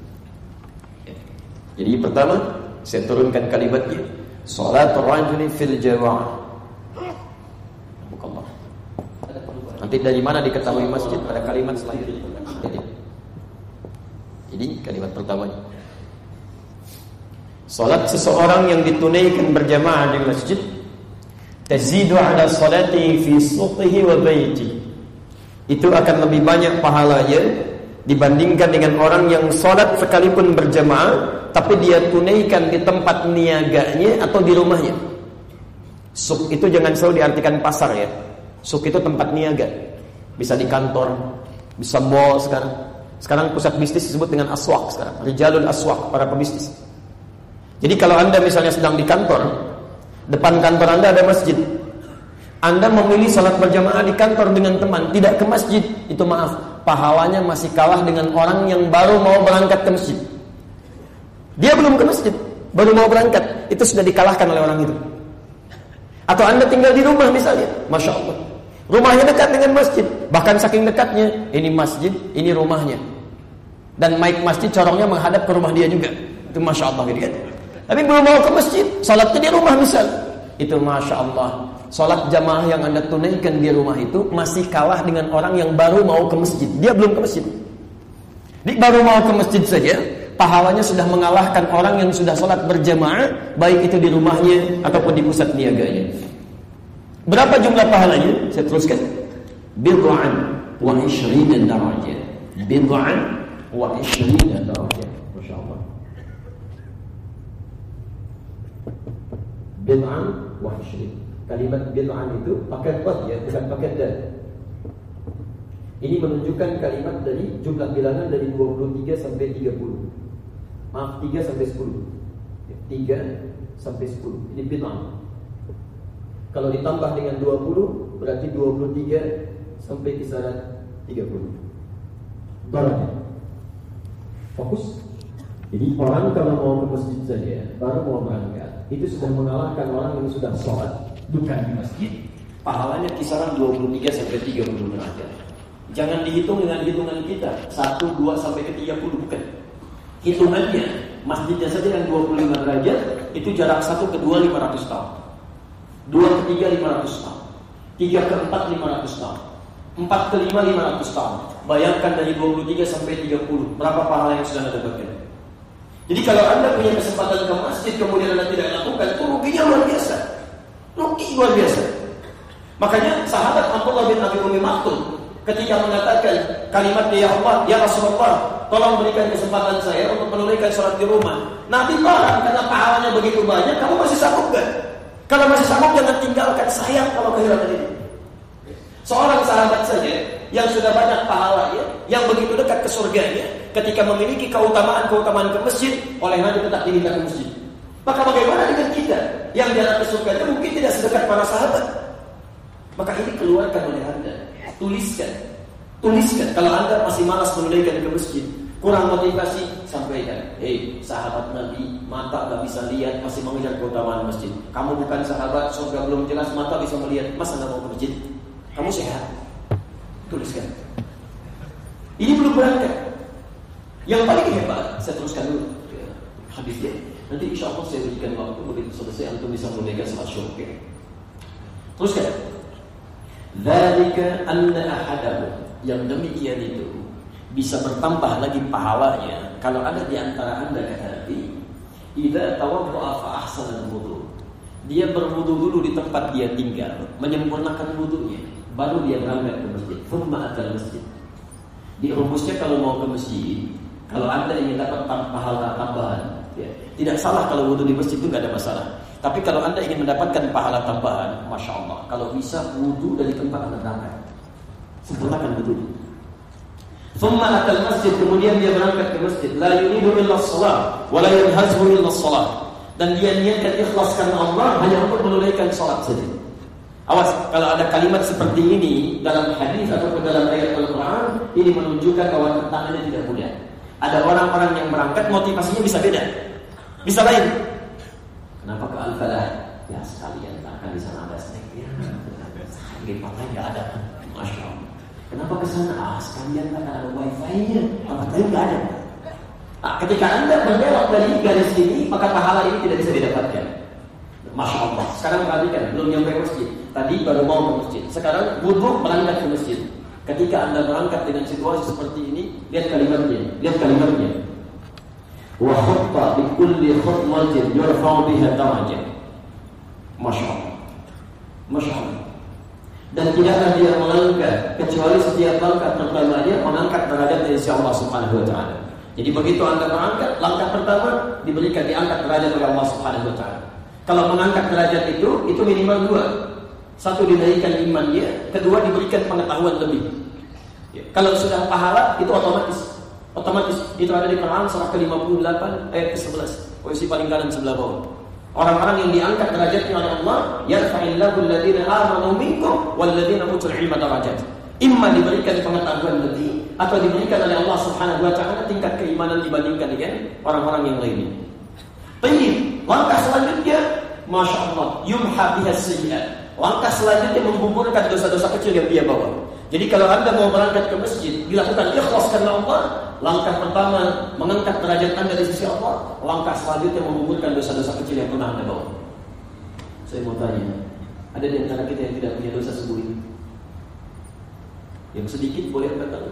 Jadi pertama, saya turunkan kalimatnya, salatul rajuli fil jamaah. Bukallah. Nanti dari mana diketahui masjid pada kalimat selanjutnya. Jadi, jadi kalimat pertamanya, salat seseorang yang ditunaikan berjamaah di masjid, tazidu ala salati fi suqihi wa baiti, itu akan lebih banyak pahalanya dibandingkan dengan orang yang salat sekalipun berjamaah tapi dia tunaikan di tempat niaganya atau di rumahnya. Suq itu jangan selalu diartikan pasar, ya. Suq itu tempat niaga. Bisa di kantor, bisa mall sekarang. Sekarang pusat bisnis disebut dengan aswaq sekarang. Rijalul aswaq, para pebisnis. Jadi kalau Anda misalnya sedang di kantor, depan kantor Anda ada masjid, Anda memilih salat berjamaah di kantor dengan teman, tidak ke masjid, itu maaf, pahalanya masih kalah dengan orang yang baru mau berangkat ke masjid. Dia belum ke masjid, baru mau berangkat, itu sudah dikalahkan oleh orang itu. Atau Anda tinggal di rumah misalnya, masya Allah, rumahnya dekat dengan masjid, bahkan saking dekatnya, ini masjid, ini rumahnya, dan mic masjid corongnya menghadap ke rumah dia juga, itu masya Allah gitu kan. Tapi belum mau ke masjid, salatnya di rumah misal, itu masya Allah, salat jamaah yang Anda tunaikan di rumah itu masih kalah dengan orang yang baru mau ke masjid. Dia belum ke masjid, dia baru mau ke masjid saja, pahalanya sudah mengalahkan orang yang sudah salat berjamaah, baik itu di rumahnya ataupun di pusat niaganya. Berapa jumlah pahalanya? Saya teruskan. Bid'an wa ishrina darajat. Bid'an wa ishrina darajat. Masyaallah. Bid'an wa ishrina. Kalimat bid'an itu pakai qad, ya, bukan pakai dal. Ini menunjukkan kalimat dari jumlah bilangan dari dua puluh tiga sampai tiga puluh. Maaf, tiga sampai sepuluh. tiga sampai sepuluh. Ini bid'ah. Kalau ditambah dengan dua puluh, berarti dua puluh tiga sampai kisaran tiga puluh. Darah. Fokus. Jadi orang kalau mau ke masjid saja, baru mau berangkat, itu sudah mengalahkan orang yang sudah sholat bukan di masjid. Pahalanya kisaran dua puluh tiga sampai tiga puluh derajat. Jangan dihitung dengan hitungan kita satu, dua sampai ke tiga puluh, bukan. Hitungannya, masjidnya saja yang dua puluh lima derajat, itu jarak satu ke dua lima ratus tahun, dua ke tiga lima ratus tahun, tiga ke empat lima ratus tahun, empat ke lima lima ratus tahun. Bayangkan dari dua puluh tiga sampai tiga puluh, berapa pahala yang sudah Anda dapatkan. Jadi kalau Anda punya kesempatan ke masjid kemudian Anda tidak lakukan, itu rugi ruginya luar biasa. Rugi luar biasa. Makanya sahabat Abdullah bin Abi Umi Maktum ketika mengatakan kalimat ya Allah, ya Rasulullah, tolong berikan kesempatan saya untuk menunaikan sholat di rumah. Nabi larang karena pahalanya begitu banyak, kamu masih sanggup gak? Kalau masih sanggup jangan tinggalkan, sayang kalau kehilangan ini. Seorang sahabat saja yang sudah banyak pahalanya, yang begitu dekat ke surganya, ketika memiliki keutamaan-keutamaan ke masjid, oleh Nabi tetap diminta ke masjid. Maka bagaimana dengan kita yang jalan ke surga itu mungkin tidak sedekat para sahabat? Maka ini keluarkan oleh Anda, tuliskan, tuliskan. Kalau Anda masih malas menunaikan ke masjid, kurang motivasi, sampaikan. Hei, sahabat Nabi, mata gak bisa lihat, masih mengejar keutamaan masjid. Kamu bukan sahabat, surga belum jelas, mata bisa melihat, masa gak mau ke masjid? Kamu sehat. Tuliskan. Ini belum berangkat. Yang paling hebat, saya teruskan dulu hadisnya. Nanti insya Allah saya berikan waktu begitu selesai untuk bisa menunaikan salat syukur. Teruskan. Dzalika anna ahadahu, yang demikian itu bisa bertambah lagi pahalanya kalau ada di antara Anda kata Nabi, idza tawadda'a fa ahsana al-wudu. Dia berwudu dulu di tempat dia tinggal, menyempurnakan wudunya, baru dia berangkat ke masjid. Thumma atal masjid. Di rumusnya kalau mau ke masjid, kalau Anda ingin dapat pahala tambahan, ya, tidak salah kalau wudu di masjid itu enggak ada masalah. Tapi kalau Anda ingin mendapatkan pahala tambahan, Masya Allah, kalau bisa wudu dari tempat Anda berangkat, sempurnakan wudu. Thumma atal masjid, kemudian dia berangkat ke masjid. La yuridu illa shalah, wa la yanhazhu illa shalah. Dan dia niatkan ikhlas karena Allah hanya untuk menunaikan salat saja. Awas, kalau ada kalimat seperti ini dalam hadis atau dalam ayat Al-Quran, ini menunjukkan bahwa tantangannya tidak mudah. Ada orang-orang yang berangkat motivasinya bisa beda, bisa lain. Kenapa ke Al-Falah? Ya sekalian akan di sana ada snack ya. Di pantai nggak ada, Masya Allah. Kenapa ke sana? Ah sekalian kan ada wifi-nya, pantai nggak ada. Nah, ketika Anda berbelok dari garis ini, maka pahala ini tidak bisa didapatkan. Masya Allah. Sekarang perhatikan, belum nyampe masjid. Tadi baru mau ke masjid. Sekarang wudu berangkat ke masjid. Ketika Anda berangkat dengan situasi seperti ini, lihat kalimatnya, lihat kalimatnya. Wa khatta bi kulli khutwatin yurfa'u biha darajah. Masya Allah. Masya Allah. Dan tidaklah dia melangkah kecuali setiap langkah pertamanya mengangkat derajat dari Allah Subhanahu wa taala. Jadi begitu Anda berangkat, langkah pertama diberikan diangkat derajat oleh Allah Subhanahu wa taala. Kalau mengangkat derajat itu, itu minimal dua. Satu dinaikkan imannya, kedua diberikan pengetahuan lebih. Ya. Kalau sudah pahala, itu otomatis. Otomatis itu ada di Quran surah ke lima puluh delapan ayat ke sebelas, posisi paling kanan sebelah bawah. Orang-orang yang diangkat derajatnya oleh Allah, yarfa'illahu alladziina aamanu minkum walladzina utul 'ilma darajat. Imma diberikan pengetahuan lebih atau diberikan oleh Allah Subhanahu wa taala tingkat keimanan dibandingkan dengan orang-orang yang lainnya. Baik, langkah selanjutnya Masya Allah, yumha biha sayyi'at. Langkah selanjutnya menggugurkan dosa-dosa kecil yang dia bawa. Jadi kalau Anda mau berangkat ke masjid, dilakukan ikhlas karena Allah, langkah pertama mengangkat derajat Anda di sisi Allah, langkah selanjutnya menggugurkan dosa-dosa kecil yang pernah Anda bawa. Saya mau tanya, ada di antara kita yang tidak punya dosa subuh ini? Yang sedikit boleh angkat tangan.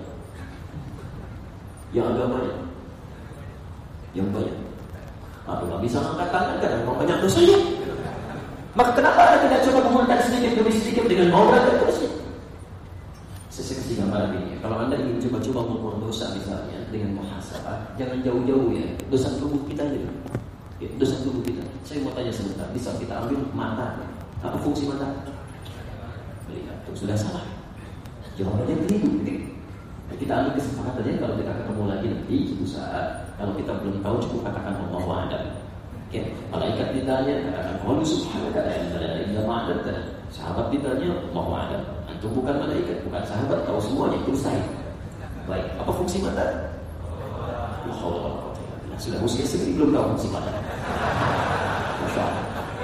Yang agak banyak. Yang banyak. Atau nggak bisa angkat tangan karena mau banyak dosanya. Maka kenapa Anda tidak coba gugurkan sedikit demi sedikit dengan mau berangkat ke masjid? Saya kasih gambaran ini. Kalau Anda ingin coba-coba mengukur dosa misalnya dengan muhasabah, jangan jauh-jauh ya. Dosa tubuh kita aja. Ya, dosa tubuh kita. Saya mau tanya sebentar. Bisa kita ambil mata. Apa fungsi mata? Melihat. Itu sudah salah. Jawabannya keliru. Kita ambil kesempatannya kalau kita ketemu lagi nanti suatu saat. Kalau kita belum tahu cukup katakan Allahu a'lam. Ya, malaikat ditanya katakan qalu subhanaka la ilaha illa anta. Sahabat ditanya Allahu a'lam. Antum bukan malaikat, bukan sahabat, tahu semuanya itu saya. Baik, apa fungsi mata? Allah. Sudah usia segini belum tahu fungsi mata. Masya Allah.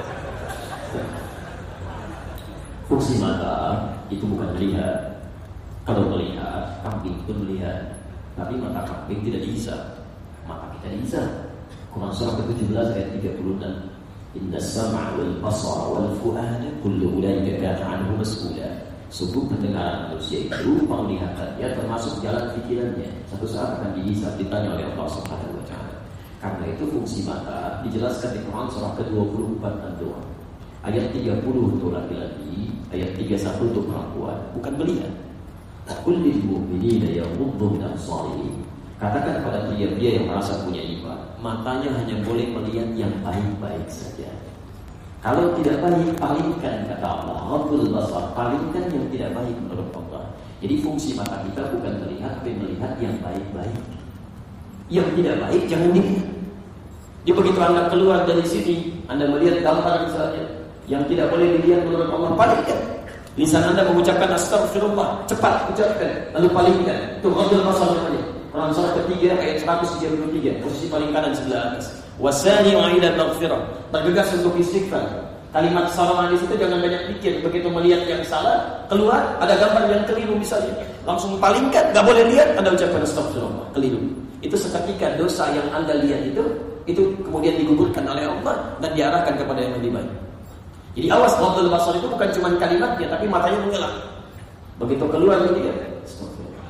Fungsi mata itu bukan melihat. Kalau melihat, kambing pun melihat. Tapi mata kambing tidak dihisap. Mata kita dihisap. Quran surah ke tujuh belas ayat tiga puluh enam. Inna sam'a wal basara wal fu'ada kullu ulaika kana 'anhu mas'ula. Sungguh pendengaran manusia itu, penglihatannya termasuk jalan pikirannya, satu saat akan dihisap, ditanya oleh Allah Subhanahu wa taala. Karena itu itu fungsi mata dijelaskan di Quran surah ke dua puluh empat An-Nur. Ayat tiga puluh untuk laki-laki, ayat tiga puluh satu untuk perempuan. Bukan melihat. Qul lil mu'minina yaghuddu min absarihim. Katakan kepada pria-pria yang merasa punya iman, matanya hanya boleh melihat yang baik-baik saja. Kalau tidak baik, palingkan, kata Allah. Ghaddul basar, palingkan yang tidak baik menurut Allah. Jadi fungsi mata kita bukan melihat, tapi melihat yang baik-baik. Yang tidak baik jangan dilihat. Jadi begitu Anda keluar dari sini, Anda melihat gambar misalnya yang tidak boleh dilihat menurut Allah, palingkan. Lisan Anda mengucapkan astagfirullah, cepat ucapkan, lalu palingkan. Itu ghaddul basar namanya. Quran surah ketiga ayat seratus tiga puluh tiga, posisi paling kanan sebelah atas. Wasani wa ila maghfirah, bergegas untuk istighfar. Kalimat salam di situ jangan banyak pikir. Begitu melihat yang salah, keluar ada gambar yang keliru misalnya, langsung palingkan, enggak boleh lihat, Anda ucapkan astagfirullah, keliru. Itu seketika dosa yang Anda lihat itu itu kemudian digugurkan oleh Allah dan diarahkan kepada yang lebih baik. Jadi awas, ghaddul basar itu bukan cuma kalimatnya, tapi matanya mengelak. Begitu keluar dia, astagfirullah.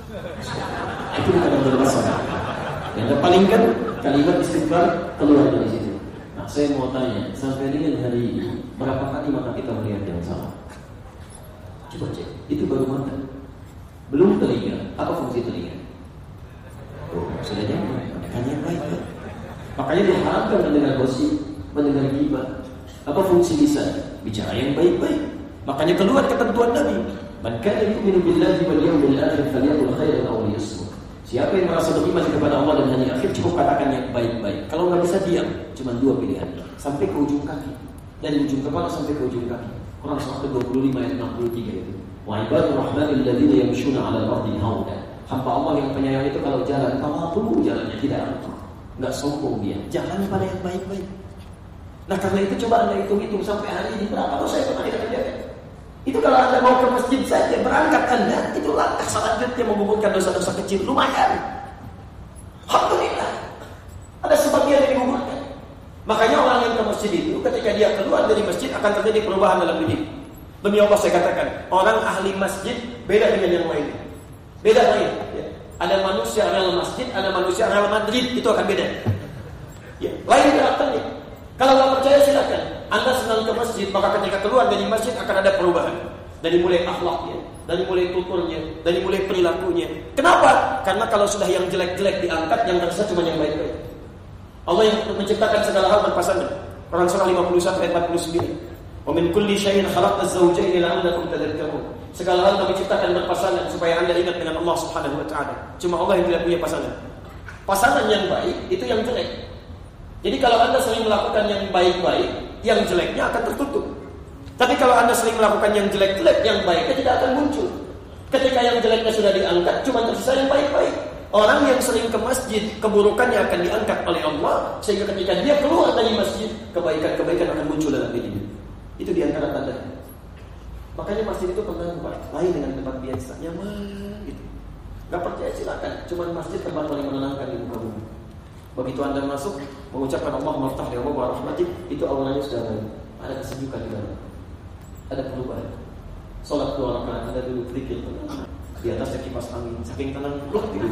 Itu bukan ghaddul basar. Yang terpalingkan kalimat istighfar keluar dari situ. Nah, saya mau tanya, sampai dengan hari ini berapa kali mata kita melihat yang salah? Coba cek. Itu baru mata. Belum telinga. Apa fungsi telinga? Oh, sudah jangan. Kan yang baik. Kan? Makanya diharapkan mendengar gosip, mendengar ghibah. Apa fungsi lisan? Bicara yang baik-baik. Makanya keluar ketentuan Nabi. Man kana yu'minu billahi wal yawmil akhir falyaqul khairan aw liyasmut. Siapa yang merasa beriman kepada Allah dan hari akhir, cukup katakan yang baik-baik. Kalau nggak bisa diam, cuma dua pilihan. Sampai ke ujung kaki. Dari ujung kepala sampai ke ujung kaki. Quran surah dua puluh lima ayat enam puluh tiga itu. Wa ibadur rahmanil ladzina yamshuna 'alal ardi haunan. Hamba Allah yang penyayang itu kalau jalan, tawadhu jalannya, tidak angkuh. Enggak sombong dia. Jalan pada yang baik-baik. Nah, karena itu coba Anda hitung-hitung sampai hari ini berapa dosa yang pernah kita kerjakan. Itu kalau Anda mau ke masjid saja, berangkat Anda, itu langkah selanjutnya menggugurkan dosa-dosa kecil, lumayan. Alhamdulillah. Ada sebagian yang digugurkan. Makanya orang yang ke masjid itu, ketika dia keluar dari masjid akan terjadi perubahan dalam hidup. Demi Allah saya katakan, orang ahli masjid beda dengan yang lain. Beda lain. Ya. Ada manusia real masjid, ada manusia real Madrid, itu akan beda. Ya. Lain karakternya. Kalau nggak percaya silakan. Anda senang ke masjid, maka ketika keluar dari masjid akan ada perubahan. Dari mulai akhlaknya, dari mulai tuturnya, dari mulai perilakunya. Kenapa? Karena kalau sudah yang jelek-jelek diangkat, yang tersisa cuma yang baik-baik. Allah yang menciptakan segala hal berpasangan. Quran surah lima puluh satu ayat empat puluh sembilan. Wa min kulli syai'in khalaqna az-zawjayn la'allakum tadhakkarun. Segala hal kami ciptakan berpasangan supaya Anda ingat dengan Allah Subhanahu wa taala. Cuma Allah yang tidak punya pasangan. Pasangan yang baik itu yang jelek. Jadi kalau Anda sering melakukan yang baik-baik, yang jeleknya akan tertutup. Tapi kalau Anda sering melakukan yang jelek-jelek, yang baiknya tidak akan muncul. Ketika yang jeleknya sudah diangkat, cuma tersisa yang baik-baik. Orang yang sering ke masjid, keburukannya akan diangkat oleh Allah, sehingga ketika dia keluar dari masjid, kebaikan-kebaikan akan muncul dalam dirinya. Itu di antara tanda. Makanya masjid itu tenang, lain dengan tempat biasa, nyaman gitu. Gak percaya silakan, cuma masjid tempat paling menenangkan di muka bumi. Begitu Anda masuk, mengucapkan Allahumma ftah li abwaaba rahmatik, itu auranya sudah lain. Ada kesejukan di dalam. Ada perubahan. Salat dua rakaat, Anda duduk zikir, di atasnya kipas angin, saking tenang, loh tidur.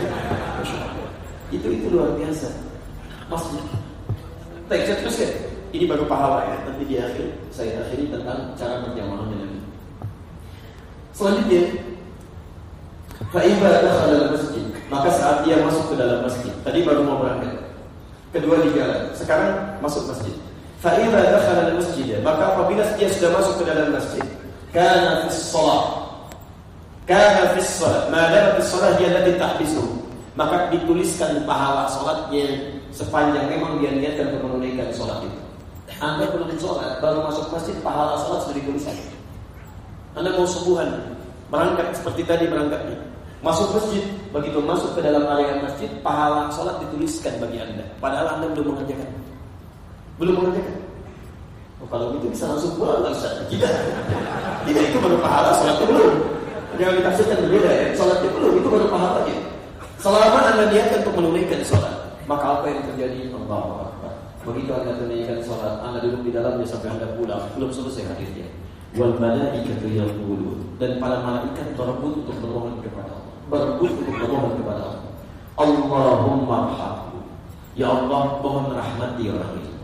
Itu itu luar biasa. Masjid. Baik, saya teruskan. Ini baru pahala ya. Nanti di akhir saya akhiri tentang cara berjamaah dengan ini. Selanjutnya, fa idza dakhala al-masjid, maka saat dia masuk ke dalam masjid. Tadi baru mau berangkat. Kedua di jalan. Sekarang masuk masjid. Fa idza dakhala al-masjid, maka apabila dia sudah masuk ke dalam masjid, kana fis shalah. Kana fis shalah, ma dama fis shalah dia allati tahbisu. Maka dituliskan pahala salatnya sepanjang memang dia niatkan untuk menunaikan salat itu. Anda belum sholat, baru masuk masjid, pahala sholat sudah dituliskan. Anda mau subuhan, berangkat seperti tadi berangkatnya, masuk masjid, begitu masuk ke dalam area masjid, pahala sholat dituliskan bagi Anda. Padahal Anda belum mengerjakan, belum mengerjakan. Oh, kalau itu bisa langsung pulang nggak usah? Tidak, tidak, itu baru pahala sholatnya belum. Jangan ditafsirkan berbeda ya, sholatnya belum, itu baru pahalanya. Selama Anda niatkan untuk menunaikan sholat, maka apa yang terjadi? Allah Akbar. Begitu Anda tunaikan sholat, Anda duduk di dalamnya sampai Anda pulang, belum selesai hadirnya. Wal malaikatu yaqulun, dan para malaikat berebut untuk bermohon kepada Allah, berebut untuk bermohon kepada Allah. Allahumma arhamhu, Ya Allah, mohon rahmati orang itu.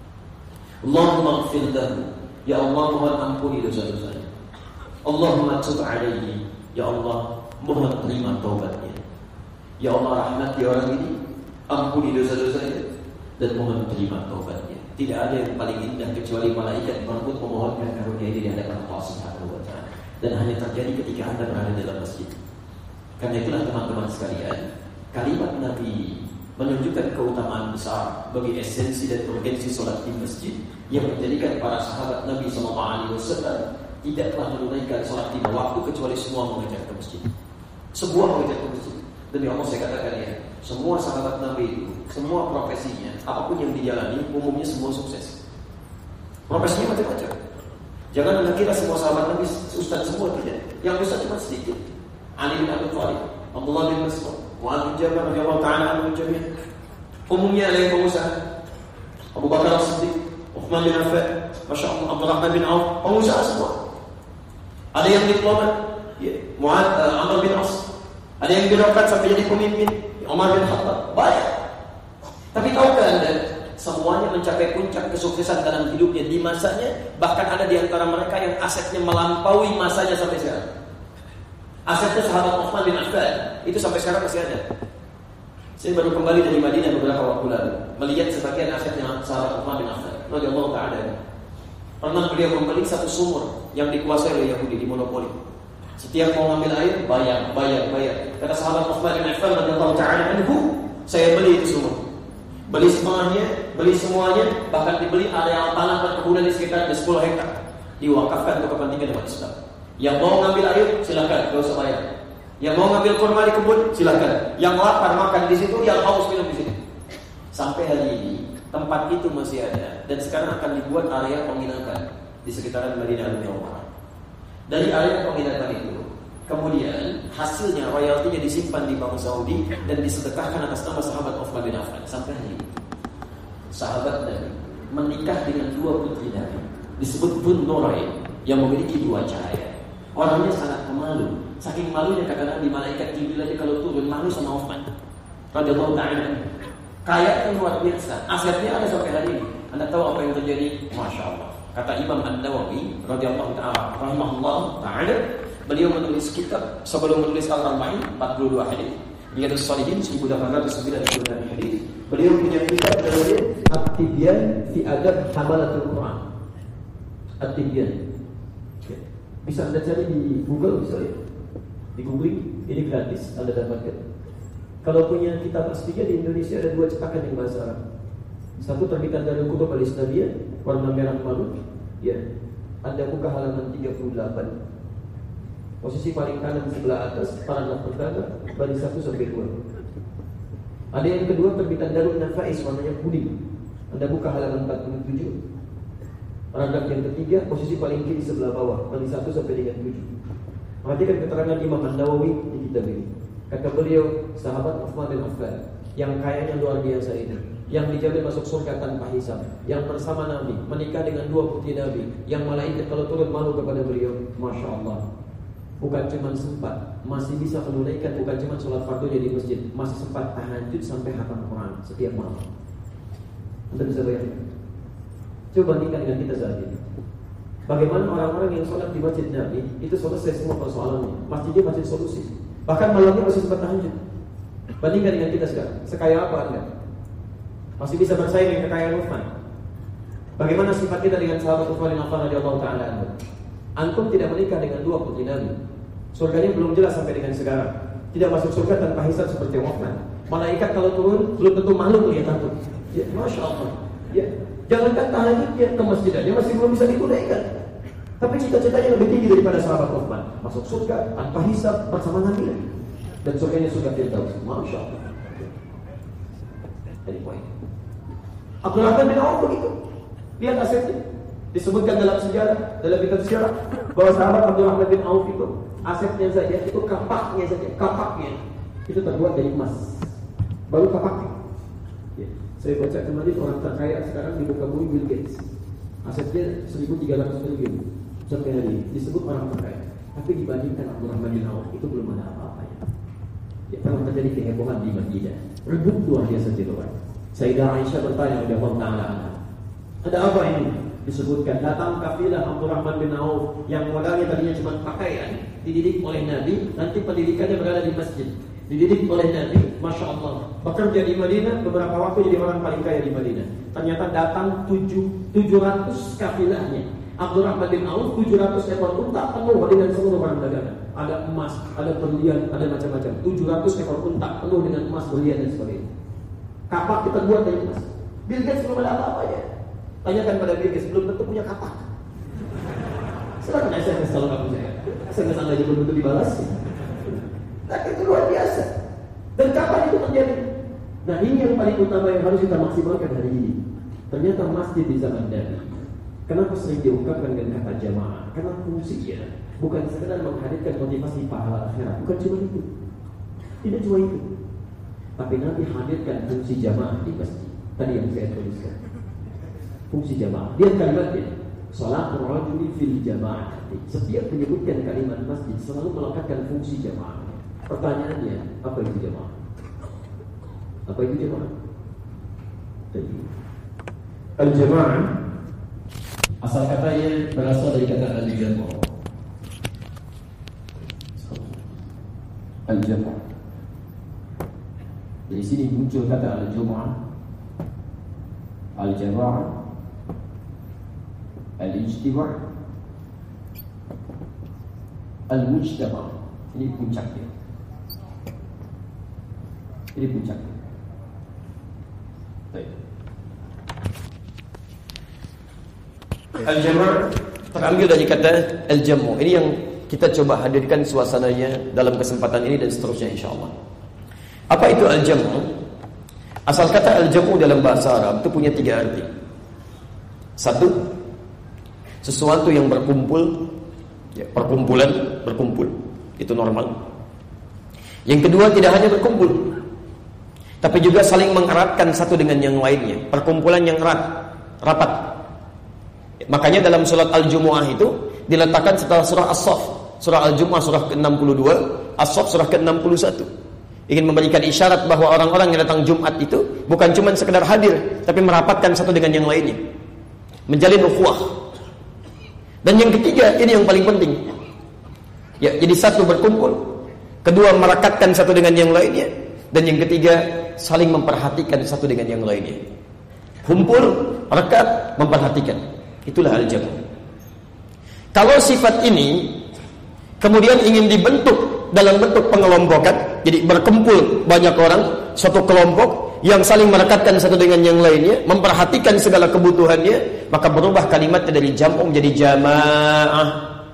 Allahumma ighfir lahu. Ya Allah, mohon ampuni dosa-dosanya. Allahumma tub alaihi. Ya Allah, mohon terima taubatnya. Ya Allah, rahmati orang ini, ampuni dosa-dosanya, dan mohon terima taubatnya. Tidak ada yang paling indah kecuali malaikat merebut memohonkan karunia ini di hadapan Allah Subhanahu wa taala. Dan hanya terjadi ketika Anda berada dalam masjid. Karena itulah teman-teman sekalian, kalimat Nabi menunjukkan keutamaan besar bagi esensi dan urgensi solat di masjid yang menjadikan para sahabat Nabi shallallahu alaihi wasallam tidaklah menunaikan solat lima waktu kecuali semua mengejar ke masjid. Semua mengejar ke masjid. Demi Allah saya katakan ya, semua sahabat Nabi itu, semua profesinya, apapun yang dijalani, umumnya semua sukses. Profesinya macam-macam. Jangan anda kira semua sahabat Nabi ustaz semua, tidak. Yang ustaz cuma sedikit. Ali bin Abi Thalib, Abdullah bin Mas'ud, Mu'adz bin Jabal radhiyallahu ta'ala anhum jami'an. Umumnya ada yang pengusaha. Abu Bakar As-Siddiq, Uthman bin Affan, Masya Allah, Abdurrahman bin Auf, pengusaha semua. Ada yang diplomat, ya, Mu'adz, uh, Amr bin As. Ada yang birokrat sampai jadi pemimpin, Umar bin Khattab. Banyak. Tapi tahukah Anda, semuanya mencapai puncak kesuksesan dalam hidupnya di masanya, bahkan ada di antara mereka yang asetnya melampaui masanya sampai sekarang. Asetnya sahabat Uthman bin Affan itu sampai sekarang masih ada. Saya baru kembali dari Madinah beberapa waktu lalu, melihat sebagian asetnya sahabat Uthman bin Affan radhiyallahu ta'ala. Pernah beliau membeli satu sumur yang dikuasai oleh Yahudi di monopoli. Setiap mau ngambil air, bayar, bayar, bayar. Kata sahabat Uthman bin Affan radhiyallahu ta'ala anhu, saya beli itu sumur. Beli semuanya, beli semuanya, bahkan dibeli area tanah perkebunan di sekitar sepuluh hektar, diwakafkan untuk kepentingan umat Islam. Yang mau ngambil air, silakan, gak usah bayar. Yang mau ngambil kurma di kebun, silakan. Yang lapar makan di situ, yang haus minum di situ. Sampai hari ini tempat itu masih ada, dan sekarang akan dibuat area penginapan di sekitaran Madinah Munawwarah. Dari area penginapan itu, kemudian hasilnya royaltinya disimpan di Bank Saudi dan disedekahkan atas nama sahabat Uthman bin Affan. Sampai hari ini sahabat Nabi menikah dengan dua putri Nabi, disebut Bun Nurayn, yang memiliki dua cahaya. Orangnya sangat pemalu. Saking malunya kata Nabi, malaikat Jibril aja kalau turun malu sama Uthman radhiyallahu ta'ala. Kaya yang luar biasa. Asetnya ada sampai hari ini. Anda tahu apa yang terjadi? Masya Allah. Kata Imam An-Nawawi radhiyallahu ta'ala rahimahullah ta'ala, beliau menulis kitab sebelum menulis Al-Arba'in empat puluh dua hadis. Riyadhus Shalihin seribu delapan ratus sembilan puluh sembilan hadis. Beliau punya kitab namanya At-Tibyan fi Adab Hamalatul Quran. At-Tibyan. Bisa Anda cari di Google, bisa ya. Di googling, ini gratis Anda dapatkan. Kalau punya kitab aslinya di Indonesia ada dua cetakan yang bahasa Arab. Satu terbitan dari Kutub Al-Islamiyah, warna merah malu. Ya. Anda buka halaman tiga puluh delapan. Posisi paling kanan sebelah atas, paragraf pertama, baris satu sampai dua. Ada yang kedua terbitan Darun Nafais, warnanya kuning. Anda buka halaman empat puluh tujuh. Paragraf yang ketiga, posisi paling kiri sebelah bawah, baris satu sampai dengan tujuh. Perhatikan keterangan Imam An-Nawawi di kitab ini. Kata beliau, sahabat Uthman bin Affan yang kayanya luar biasa ini, yang dijamin masuk surga tanpa hisab, yang bersama Nabi, menikah dengan dua putri Nabi, yang malaikat kalau turun malu kepada beliau. Masya Allah. Bukan cuma sempat, masih bisa menunaikan, bukan cuma sholat fardunya di masjid, masih sempat tahajud sampai hafal Quran setiap malam. Anda bisa bayangkan? Coba bandingkan dengan kita saat ini. Bagaimana orang-orang yang sholat di masjid Nabi itu selesai semua persoalannya. Masjidnya masjid solusi. Bahkan malamnya masih sempat tahajud. Bandingkan dengan kita sekarang. Sekaya apa Anda? Masih bisa bersaing dengan kekayaan Uthman. Bagaimana sifat kita dengan sahabat Uthman bin Affan radhiyallahu ta'ala anhu? Antum tidak menikah dengan dua putri Nabi. Surganya belum jelas sampai dengan sekarang. Tidak masuk surga tanpa hisab seperti Uthman. Malaikat kalau turun belum tentu malu melihat antum. Ya, Masya Allah. Ya, jangankan tahajudnya ke masjid aja masih belum bisa ditunaikan. Tapi cita-citanya lebih tinggi daripada sahabat Uthman. Masuk surga tanpa hisab bersama Nabi. Dan surganya surga Firdaus. Masya Allah. Jadi poin. Abdurrahman bin Auf begitu. Lihat asetnya. Disebutkan dalam sejarah, dalam kitab sejarah, bahwa sahabat Abdurrahman bin Auf itu asetnya saja, itu kapaknya saja, kapaknya itu terbuat dari emas. Baru kapaknya. Ya. Saya baca kemarin orang terkaya sekarang di muka bumi Bill Gates. Asetnya seribu tiga ratus triliun sampai hari ini disebut orang terkaya. Tapi dibandingkan Abdurrahman bin Auf itu belum ada apa-apanya. Ya, pernah terjadi kehebohan di Madinah. Rebut luar biasa jilbab. Sayyidah Aisyah bertanya kepada Allah Ta'ala, ada apa ini? Disebutkan datang kafilah Abdurrahman bin Auf yang modalnya tadinya cuma pakaian, dididik oleh Nabi, nanti pendidikannya berada di masjid, dididik oleh Nabi, Masya Allah, bekerja di Madinah, beberapa waktu jadi orang paling kaya di Madinah. Ternyata datang tujuh ratus kafilahnya Abdurrahman bin Auf, tujuh ratus ekor unta penuh dengan seluruh barang dagangan. Ada emas, ada berlian, ada macam-macam. tujuh ratus ekor unta penuh dengan emas, berlian dan sebagainya. Kapak kita buat dari emas. Bill Gates belum ada apa-apa ya. Tanyakan pada Bill Gates, belum tentu punya kapak. Silakan S M S kalau kamu saya. S M S Anda aja belum tentu dibalas. Nah, itu luar biasa. Dan kapan itu terjadi? Nah, ini yang paling utama yang harus kita maksimalkan hari ini. Ternyata masjid di zaman Nabi, kenapa sering diungkapkan dengan kata jamaah? Karena fungsinya bukan sekedar menghadirkan motivasi pahala akhirat, bukan cuma itu. Tidak cuma itu. Tapi Nabi hadirkan fungsi jamaah di masjid. Tadi yang saya tuliskan. Fungsi jamaah. Lihat kalimatnya. Salatul rajuli fil jamaah. Setiap menyebutkan kalimat masjid selalu melekatkan fungsi jamaah. Pertanyaannya, apa itu jamaah? Apa itu jamaah? Jadi, al-jamaah asal katanya berasal dari kata al-jamaah. Al-jamaah. Dari sini muncul kata al-jamaah, al-jamaah, al-ijtima', al-mujtama'. Ini puncaknya. Ini puncaknya. Baik. Al-jama' terambil dari kata al-jamu. Ini yang kita coba hadirkan suasananya dalam kesempatan ini dan seterusnya insyaallah. Apa itu al-jamu? Asal kata al-jamu dalam bahasa Arab itu punya tiga arti. Satu, sesuatu yang berkumpul, ya, perkumpulan, berkumpul. Itu normal. Yang kedua, tidak hanya berkumpul, tapi juga saling mengeratkan satu dengan yang lainnya. Perkumpulan yang erat, rapat. Makanya dalam surat Al-Jumu'ah itu diletakkan setelah surah As-Saff. Surah Al-Jumu'ah surah ke enam puluh dua, As-Saff surah ke enam puluh satu. Ingin memberikan isyarat bahwa orang-orang yang datang Jumat itu bukan cuma sekedar hadir, tapi merapatkan satu dengan yang lainnya, menjalin ukhuwah. Dan yang ketiga, ini yang paling penting. Ya, jadi satu berkumpul, kedua merekatkan satu dengan yang lainnya, dan yang ketiga saling memperhatikan satu dengan yang lainnya. Kumpul, rekat, memperhatikan. Itulah al-jamu. Kalau sifat ini kemudian ingin dibentuk dalam bentuk pengelompokan, jadi berkumpul banyak orang, satu kelompok yang saling merekatkan satu dengan yang lainnya, memperhatikan segala kebutuhannya, maka berubah kalimatnya dari jamu menjadi jamaah.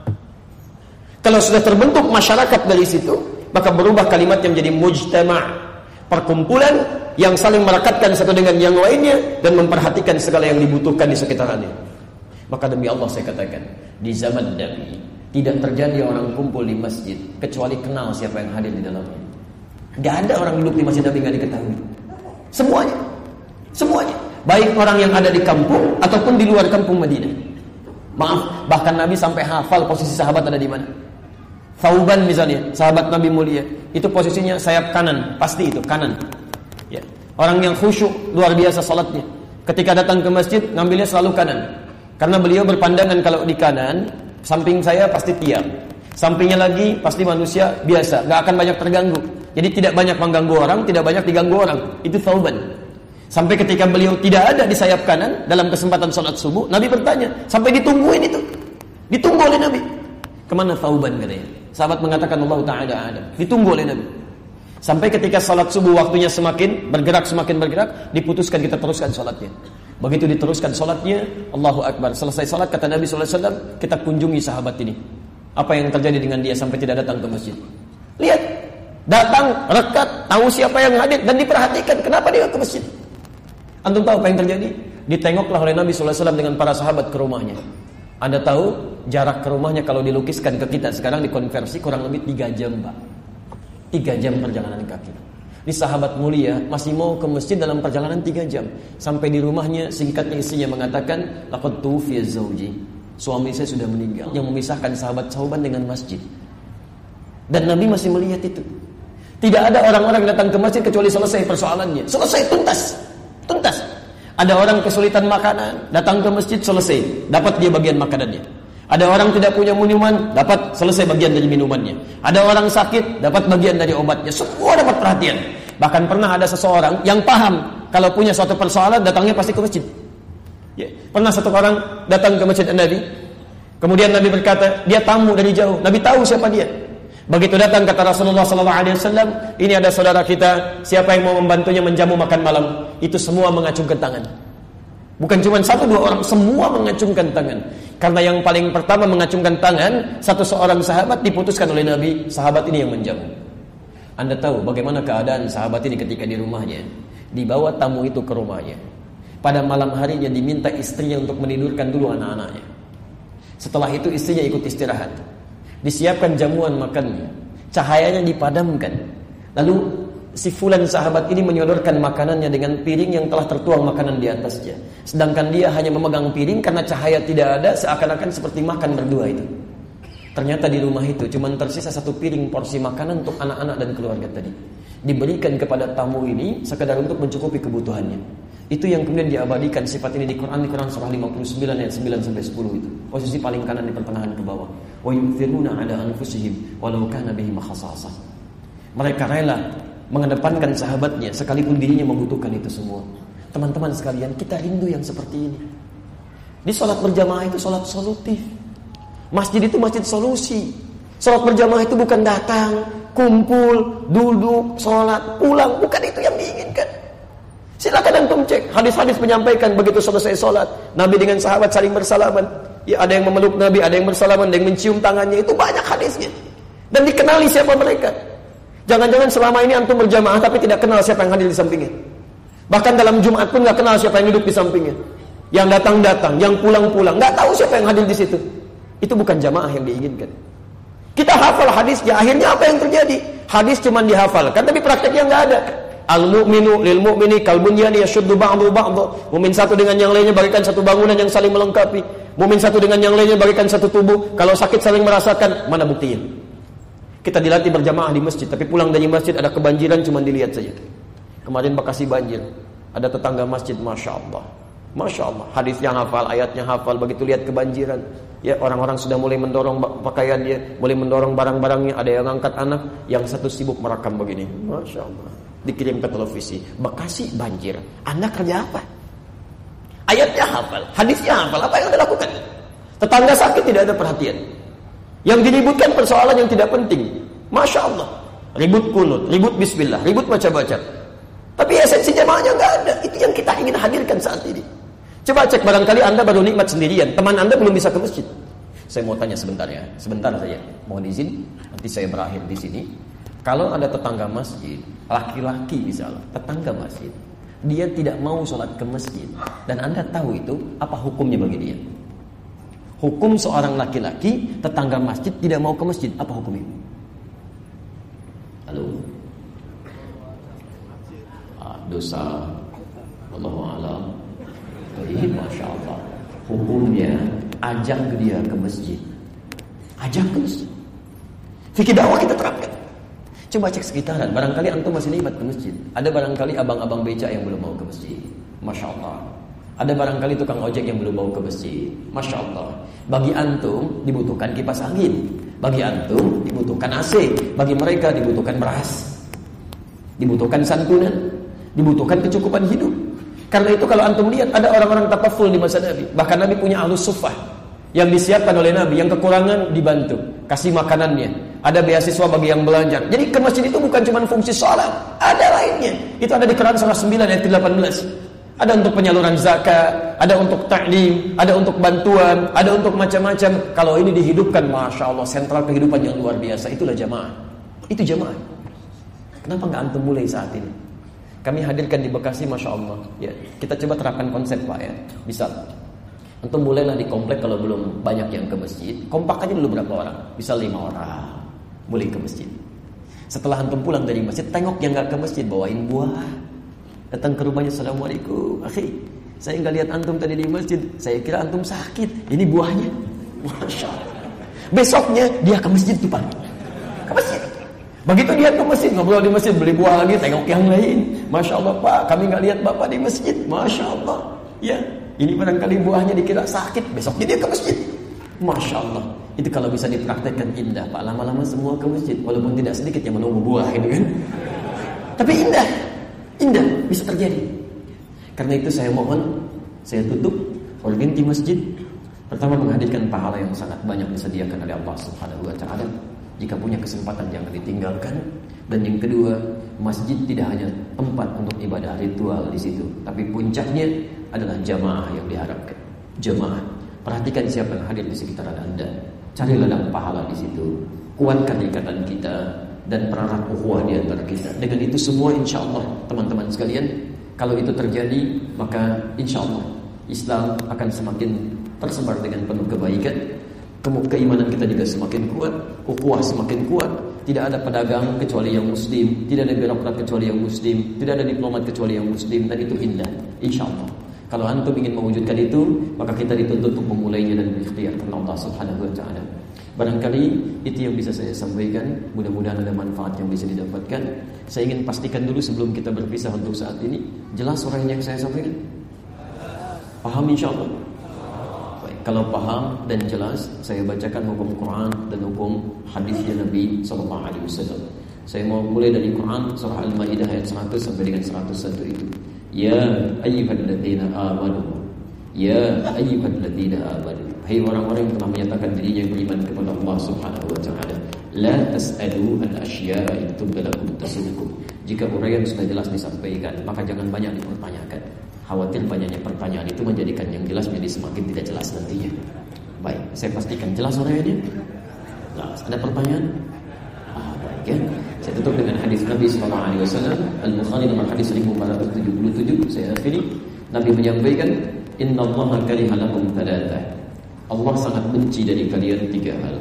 Kalau sudah terbentuk masyarakat dari situ, maka berubah kalimatnya menjadi mujtama', perkumpulan yang saling merekatkan satu dengan yang lainnya dan memperhatikan segala yang dibutuhkan di sekitarnya. Maka demi Allah saya katakan, di zaman Nabi tidak terjadi orang kumpul di masjid kecuali kenal siapa yang hadir di dalamnya. Tidak ada orang duduk di masjid Nabi tidak diketahui. Semuanya, semuanya, baik orang yang ada di kampung ataupun di luar kampung Madinah. Maaf, bahkan Nabi sampai hafal posisi sahabat ada di mana. Thauban misalnya, sahabat Nabi mulia, itu posisinya sayap kanan, pasti itu kanan. Ya, orang yang khusyuk luar biasa salatnya. Ketika datang ke masjid, ngambilnya selalu kanan. Karena beliau berpandangan kalau di kanan, samping saya pasti tiang, sampingnya lagi pasti manusia biasa, nggak akan banyak terganggu. Jadi tidak banyak mengganggu orang, tidak banyak diganggu orang. Itu Thauban. Sampai ketika beliau tidak ada di sayap kanan dalam kesempatan sholat subuh, Nabi bertanya, sampai ditungguin itu, ditunggu oleh Nabi. Kemana Thauban katanya? Sahabat mengatakan Allah Ta'ala ada. Ditunggu oleh Nabi. Sampai ketika sholat subuh waktunya semakin bergerak, semakin bergerak, diputuskan kita teruskan sholatnya. Begitu diteruskan sholatnya, Allahu Akbar. Selesai sholat, kata Nabi shallallahu alaihi wasallam, kita kunjungi sahabat ini. Apa yang terjadi dengan dia sampai tidak datang ke masjid? Lihat, datang, rekat, tahu siapa yang hadir dan diperhatikan. Kenapa dia ke masjid? Antum tahu apa yang terjadi? Ditengoklah oleh Nabi shallallahu alaihi wasallam dengan para sahabat ke rumahnya. Anda tahu jarak ke rumahnya kalau dilukiskan ke kita sekarang dikonversi kurang lebih tiga jam, Pak. tiga jam perjalanan kaki. Ini sahabat mulia masih mau ke masjid dalam perjalanan tiga jam. Sampai di rumahnya, singkatnya istrinya mengatakan, laqad tuwfiya zawji. Suami saya sudah meninggal. Yang memisahkan sahabat Thauban dengan masjid. Dan Nabi masih melihat itu. Tidak ada orang-orang yang datang ke masjid kecuali selesai persoalannya. Selesai, tuntas. Tuntas. Ada orang kesulitan makanan, datang ke masjid, selesai, dapat dia bagian makanannya. Ada orang tidak punya minuman, dapat selesai bagian dari minumannya. Ada orang sakit, dapat bagian dari obatnya. Semua dapat perhatian. Bahkan pernah ada seseorang yang paham kalau punya suatu persoalan, datangnya pasti ke masjid. Ya. Pernah satu orang datang ke masjid Nabi, kemudian Nabi berkata, dia tamu dari jauh. Nabi tahu siapa dia. Begitu datang kata Rasulullah sallallahu alaihi wasallam, ini ada saudara kita, siapa yang mau membantunya menjamu makan malam? Itu semua mengacungkan tangan. Bukan cuma satu dua orang, semua mengacungkan tangan. Karena yang paling pertama mengacungkan tangan, satu seorang sahabat diputuskan oleh Nabi, sahabat ini yang menjamu. Anda tahu bagaimana keadaan sahabat ini ketika di rumahnya? Dibawa tamu itu ke rumahnya. Pada malam harinya diminta istrinya untuk menidurkan dulu anak-anaknya. Setelah itu istrinya ikut istirahat. Disiapkan jamuan makannya, cahayanya dipadamkan. Lalu si fulan sahabat ini menyodorkan makanannya dengan piring yang telah tertuang makanan di atasnya. Sedangkan dia hanya memegang piring karena cahaya tidak ada, seakan-akan seperti makan berdua itu. Ternyata di rumah itu cuma tersisa satu piring porsi makanan untuk anak-anak dan keluarga tadi. Diberikan kepada tamu ini sekadar untuk mencukupi kebutuhannya. Itu yang kemudian diabadikan sifat ini di Quran, di Quran surah lima puluh sembilan ayat sembilan sampai sepuluh itu. Posisi paling kanan di pertengahan ke bawah. Wa yu'thiruna 'ala anfusihim walau kana bihim khassasah. Mereka rela mengedepankan sahabatnya sekalipun dirinya membutuhkan itu semua. Teman-teman sekalian, kita rindu yang seperti ini. Di salat berjamaah itu salat solutif. Masjid itu masjid solusi. Salat berjamaah itu bukan datang, kumpul, duduk, salat, pulang, bukan itu yang diinginkan. Silakan antum cek, hadis-hadis menyampaikan begitu selesai salat, Nabi dengan sahabat saling bersalaman. Ya, ada yang memeluk Nabi, ada yang bersalaman, ada yang mencium tangannya, itu banyak hadisnya. Dan dikenali siapa mereka. Jangan-jangan selama ini antum berjamaah tapi tidak kenal siapa yang hadir di sampingnya. Bahkan dalam Jumat pun nggak kenal siapa yang duduk di sampingnya. Yang datang-datang, yang pulang-pulang, nggak tahu siapa yang hadir di situ. Itu bukan jamaah yang diinginkan. Kita hafal hadisnya, akhirnya apa yang terjadi? Hadis cuma dihafalkan, tapi prakteknya nggak ada. Al-mu'minu lil mu'mini kal bunyani yashuddu ba'du ba'dha. Mu'min satu dengan yang lainnya bagaikan satu bangunan yang saling melengkapi. Mu'min satu dengan yang lainnya bagaikan satu tubuh. Kalau sakit saling merasakan. Mana buktinya? Kita dilatih berjamaah di masjid, tapi pulang dari masjid ada kebanjiran cuma dilihat saja. Kemarin Bekasi banjir, ada tetangga masjid, masya Allah, masya Allah. Hadisnya hafal, ayatnya hafal. Begitu lihat kebanjiran, ya orang-orang sudah mulai mendorong pakaian dia, mulai mendorong barang-barangnya. Ada yang angkat anak, yang satu sibuk merekam begini, masya Allah. Dikirim ke televisi, Bekasi banjir, Anda kerja apa? Ayatnya hafal, hadisnya hafal, apa yang Anda lakukan? Tetangga sakit tidak ada perhatian. Yang diributkan persoalan yang tidak penting. Masya Allah, ribut kunut, ribut bismillah, ribut baca-baca. Tapi esensi jamaahnya nggak ada. Itu yang kita ingin hadirkan saat ini. Coba cek, barangkali Anda baru nikmat sendirian, teman Anda belum bisa ke masjid. Saya mau tanya sebentar ya, sebentar saja. Mohon izin, nanti saya berakhir di sini. Kalau ada tetangga masjid, laki-laki misalnya, tetangga masjid, dia tidak mau sholat ke masjid, dan Anda tahu itu, apa hukumnya bagi dia? Hukum seorang laki-laki, tetangga masjid tidak mau ke masjid, apa hukumnya? Halo? Ah, dosa. Wallahu a'lam. Baik, masya Allah. Hukumnya, ajak dia ke masjid. Ajak ke masjid. Fikih dakwah kita terapkan. Coba cek sekitaran, barangkali antum masih nikmat ke masjid. Ada barangkali abang-abang beca yang belum mau ke masjid. Masya Allah. Ada barangkali tukang ojek yang belum mau ke masjid. Masya Allah. Bagi antum dibutuhkan kipas angin. Bagi antum dibutuhkan A C. Bagi mereka dibutuhkan beras. Dibutuhkan santunan. Dibutuhkan kecukupan hidup. Karena itu kalau antum lihat ada orang-orang tataful di masa Nabi. Bahkan Nabi punya ahlus suffah yang disiapkan oleh Nabi. Yang kekurangan dibantu, kasih makanannya. Ada beasiswa bagi yang belajar. Jadi ke masjid itu bukan cuma fungsi sholat, ada lainnya. Itu ada di Quran surah sembilan ayat delapan belas. Ada untuk penyaluran zakat, ada untuk ta'lim, ada untuk bantuan, ada untuk macam-macam. Kalau ini dihidupkan, masya Allah, sentral kehidupan yang luar biasa. Itulah jamaah. Itu jamaah. Kenapa nggak antum mulai saat ini? Kami hadirkan di Bekasi, masya Allah. Ya, kita coba terapkan konsep Pak ya. Bisa. Antum mulailah di komplek kalau belum banyak yang ke masjid. Kompak aja dulu berapa orang? Bisa lima orang. Mulai ke masjid. Setelah antum pulang dari masjid, tengok yang nggak ke masjid, bawain buah. Datang ke rumahnya, assalamualaikum, akhi, saya nggak lihat antum tadi di masjid, saya kira antum sakit. Ini buahnya, masya Allah. Besoknya dia ke masjid tuh Pak, ke masjid. Begitu dia ke masjid, ngobrol di masjid, beli buah lagi, tengok yang lain. Masya Allah Pak, kami nggak lihat Bapak di masjid, masya Allah. Ya, ini barangkali buahnya dikira sakit, besoknya dia ke masjid. Masya Allah. Itu kalau bisa dipraktekkan indah, Pak. Lama-lama semua ke masjid, walaupun tidak sedikit yang menunggu buah itu kan. Tapi indah, indah bisa terjadi. Karena itu saya mohon, saya tutup urgensi masjid. Pertama, menghadirkan pahala yang sangat banyak disediakan oleh Allah Subhanahu wa taala. Jika punya kesempatan jangan ditinggalkan. Dan yang kedua, masjid tidak hanya tempat untuk ibadah ritual di situ, tapi puncaknya adalah jamaah yang diharapkan. Jamaah. Perhatikan siapa yang hadir di sekitaran Anda. Cari ladang pahala di situ. Kuatkan ikatan kita dan pererat ukhuwah di antara kita. Dengan itu semua insya Allah teman-teman sekalian, kalau itu terjadi, maka insya Allah Islam akan semakin tersebar dengan penuh kebaikan. Keimanan kita juga semakin kuat, ukhuwah semakin kuat. Tidak ada pedagang kecuali yang muslim, tidak ada birokrat kecuali yang muslim, tidak ada diplomat kecuali yang muslim, dan itu indah insya Allah. Kalau antum ingin mewujudkan itu, maka kita dituntut untuk memulainya dan berikhtiar karena Allah Subhanahu wa taala. Barangkali itu yang bisa saya sampaikan. Mudah-mudahan ada manfaat yang bisa didapatkan. Saya ingin pastikan dulu sebelum kita berpisah untuk saat ini, jelas uraian yang saya sampaikan? Paham insyaallah? Baik, kalau paham dan jelas, saya bacakan hukum Quran dan hukum hadisnya Nabi sallallahu alaihi wasallam. Saya mau mulai dari Quran surah Al-Maidah ayat seratus sampai dengan seratus satu itu. Ya ayyuhalladzina amanu, ya ayyuhalladzina amanu, hai orang-orang yang telah menyatakan dirinya beriman kepada Allah Subhanahu wa taala, la tas'alu an asya'a tublakum tasukum. Jika uraian sudah jelas disampaikan, maka jangan banyak dipertanyakan. Khawatir banyaknya pertanyaan itu menjadikan yang jelas menjadi semakin tidak jelas nantinya. Baik, saya pastikan jelas uraiannya. Jelas. Ada pertanyaan? Ah, baik ya. Saya tutup dengan hadis Nabi sallallahu alaihi wasallam, Al-Bukhari nomor hadis seribu empat ratus tujuh puluh tujuh. Saya akhiri. Nabi menyampaikan, "Innallaha kariha lakum thalatha." Allah sangat benci dari kalian tiga hal.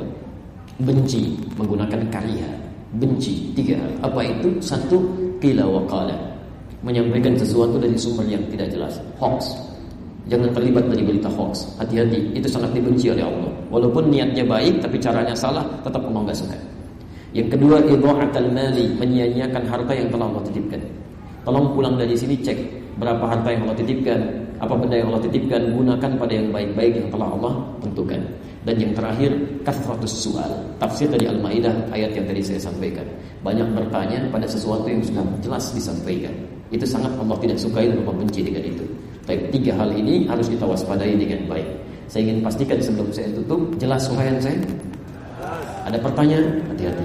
Benci menggunakan kariha. Benci tiga hal. Apa itu? Satu, qila wa qala. Menyampaikan sesuatu dari sumber yang tidak jelas. Hoax. Jangan terlibat dari berita hoax. Hati-hati, itu sangat dibenci oleh Allah. Walaupun niatnya baik tapi caranya salah, tetap Allah enggak suka. Yang kedua, idha'atul mali, menyia-nyiakan harta yang telah Allah titipkan. Tolong pulang dari sini cek berapa harta yang Allah titipkan, apa benda yang Allah titipkan, gunakan pada yang baik-baik yang telah Allah tentukan. Dan yang terakhir, kathratus su'al. Tafsir dari Al-Maidah ayat yang tadi saya sampaikan. Banyak bertanya pada sesuatu yang sudah jelas disampaikan. Itu sangat Allah tidak sukai dan Allah benci dengan itu. Baik, tiga hal ini harus kita waspadai dengan baik. Saya ingin pastikan sebelum saya tutup, jelas uraian saya? Ada pertanyaan? Hati-hati.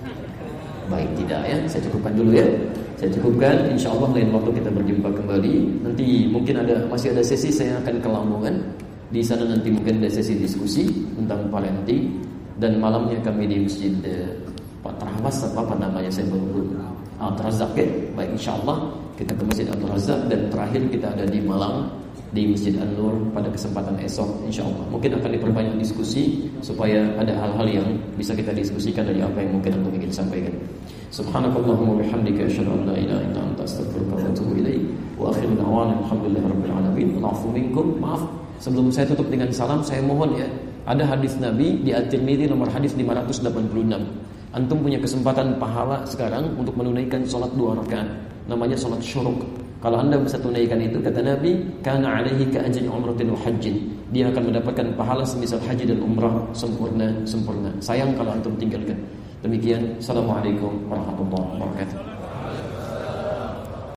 Baik, tidak ya. Saya cukupkan dulu ya. Saya cukupkan. Insya Allah lain waktu kita berjumpa kembali. Nanti mungkin ada masih ada sesi saya akan ke Lamongan. Di sana nanti mungkin ada sesi diskusi tentang parenting. Dan malamnya kami di masjid eh, Pak Rahmas apa, apa namanya saya baru Al-Razak ya. Baik, insya Allah kita ke masjid Al-Razak. Dan terakhir kita ada di Malang di Masjid An-Nur pada kesempatan esok insyaallah. Mungkin akan diperbanyak diskusi supaya ada hal-hal yang bisa kita diskusikan dari apa yang mungkin antum ingin sampaikan. Subhanakallahumma bihamdika asyhadu an la ilaha illa anta astaghfiruka wa atubu ilaik. Wa akhiru da'wana alhamdulillahirabbil alamin. Allahu minkum. Maaf, sebelum saya tutup dengan salam, saya mohon ya, ada hadis Nabi di At-Tirmidzi nomor hadis lima ratus delapan puluh enam. Antum punya kesempatan pahala sekarang untuk menunaikan salat dua rakaat. Namanya salat syuruk. Kalau anda bisa tunaikan itu, kata Nabi, kana alaihi ka ajri umratin wa hajjin. Dia akan mendapatkan pahala semisal haji dan umrah sempurna sempurna. Sayang kalau antum tinggalkan. Demikian. Assalamualaikum warahmatullahi wabarakatuh.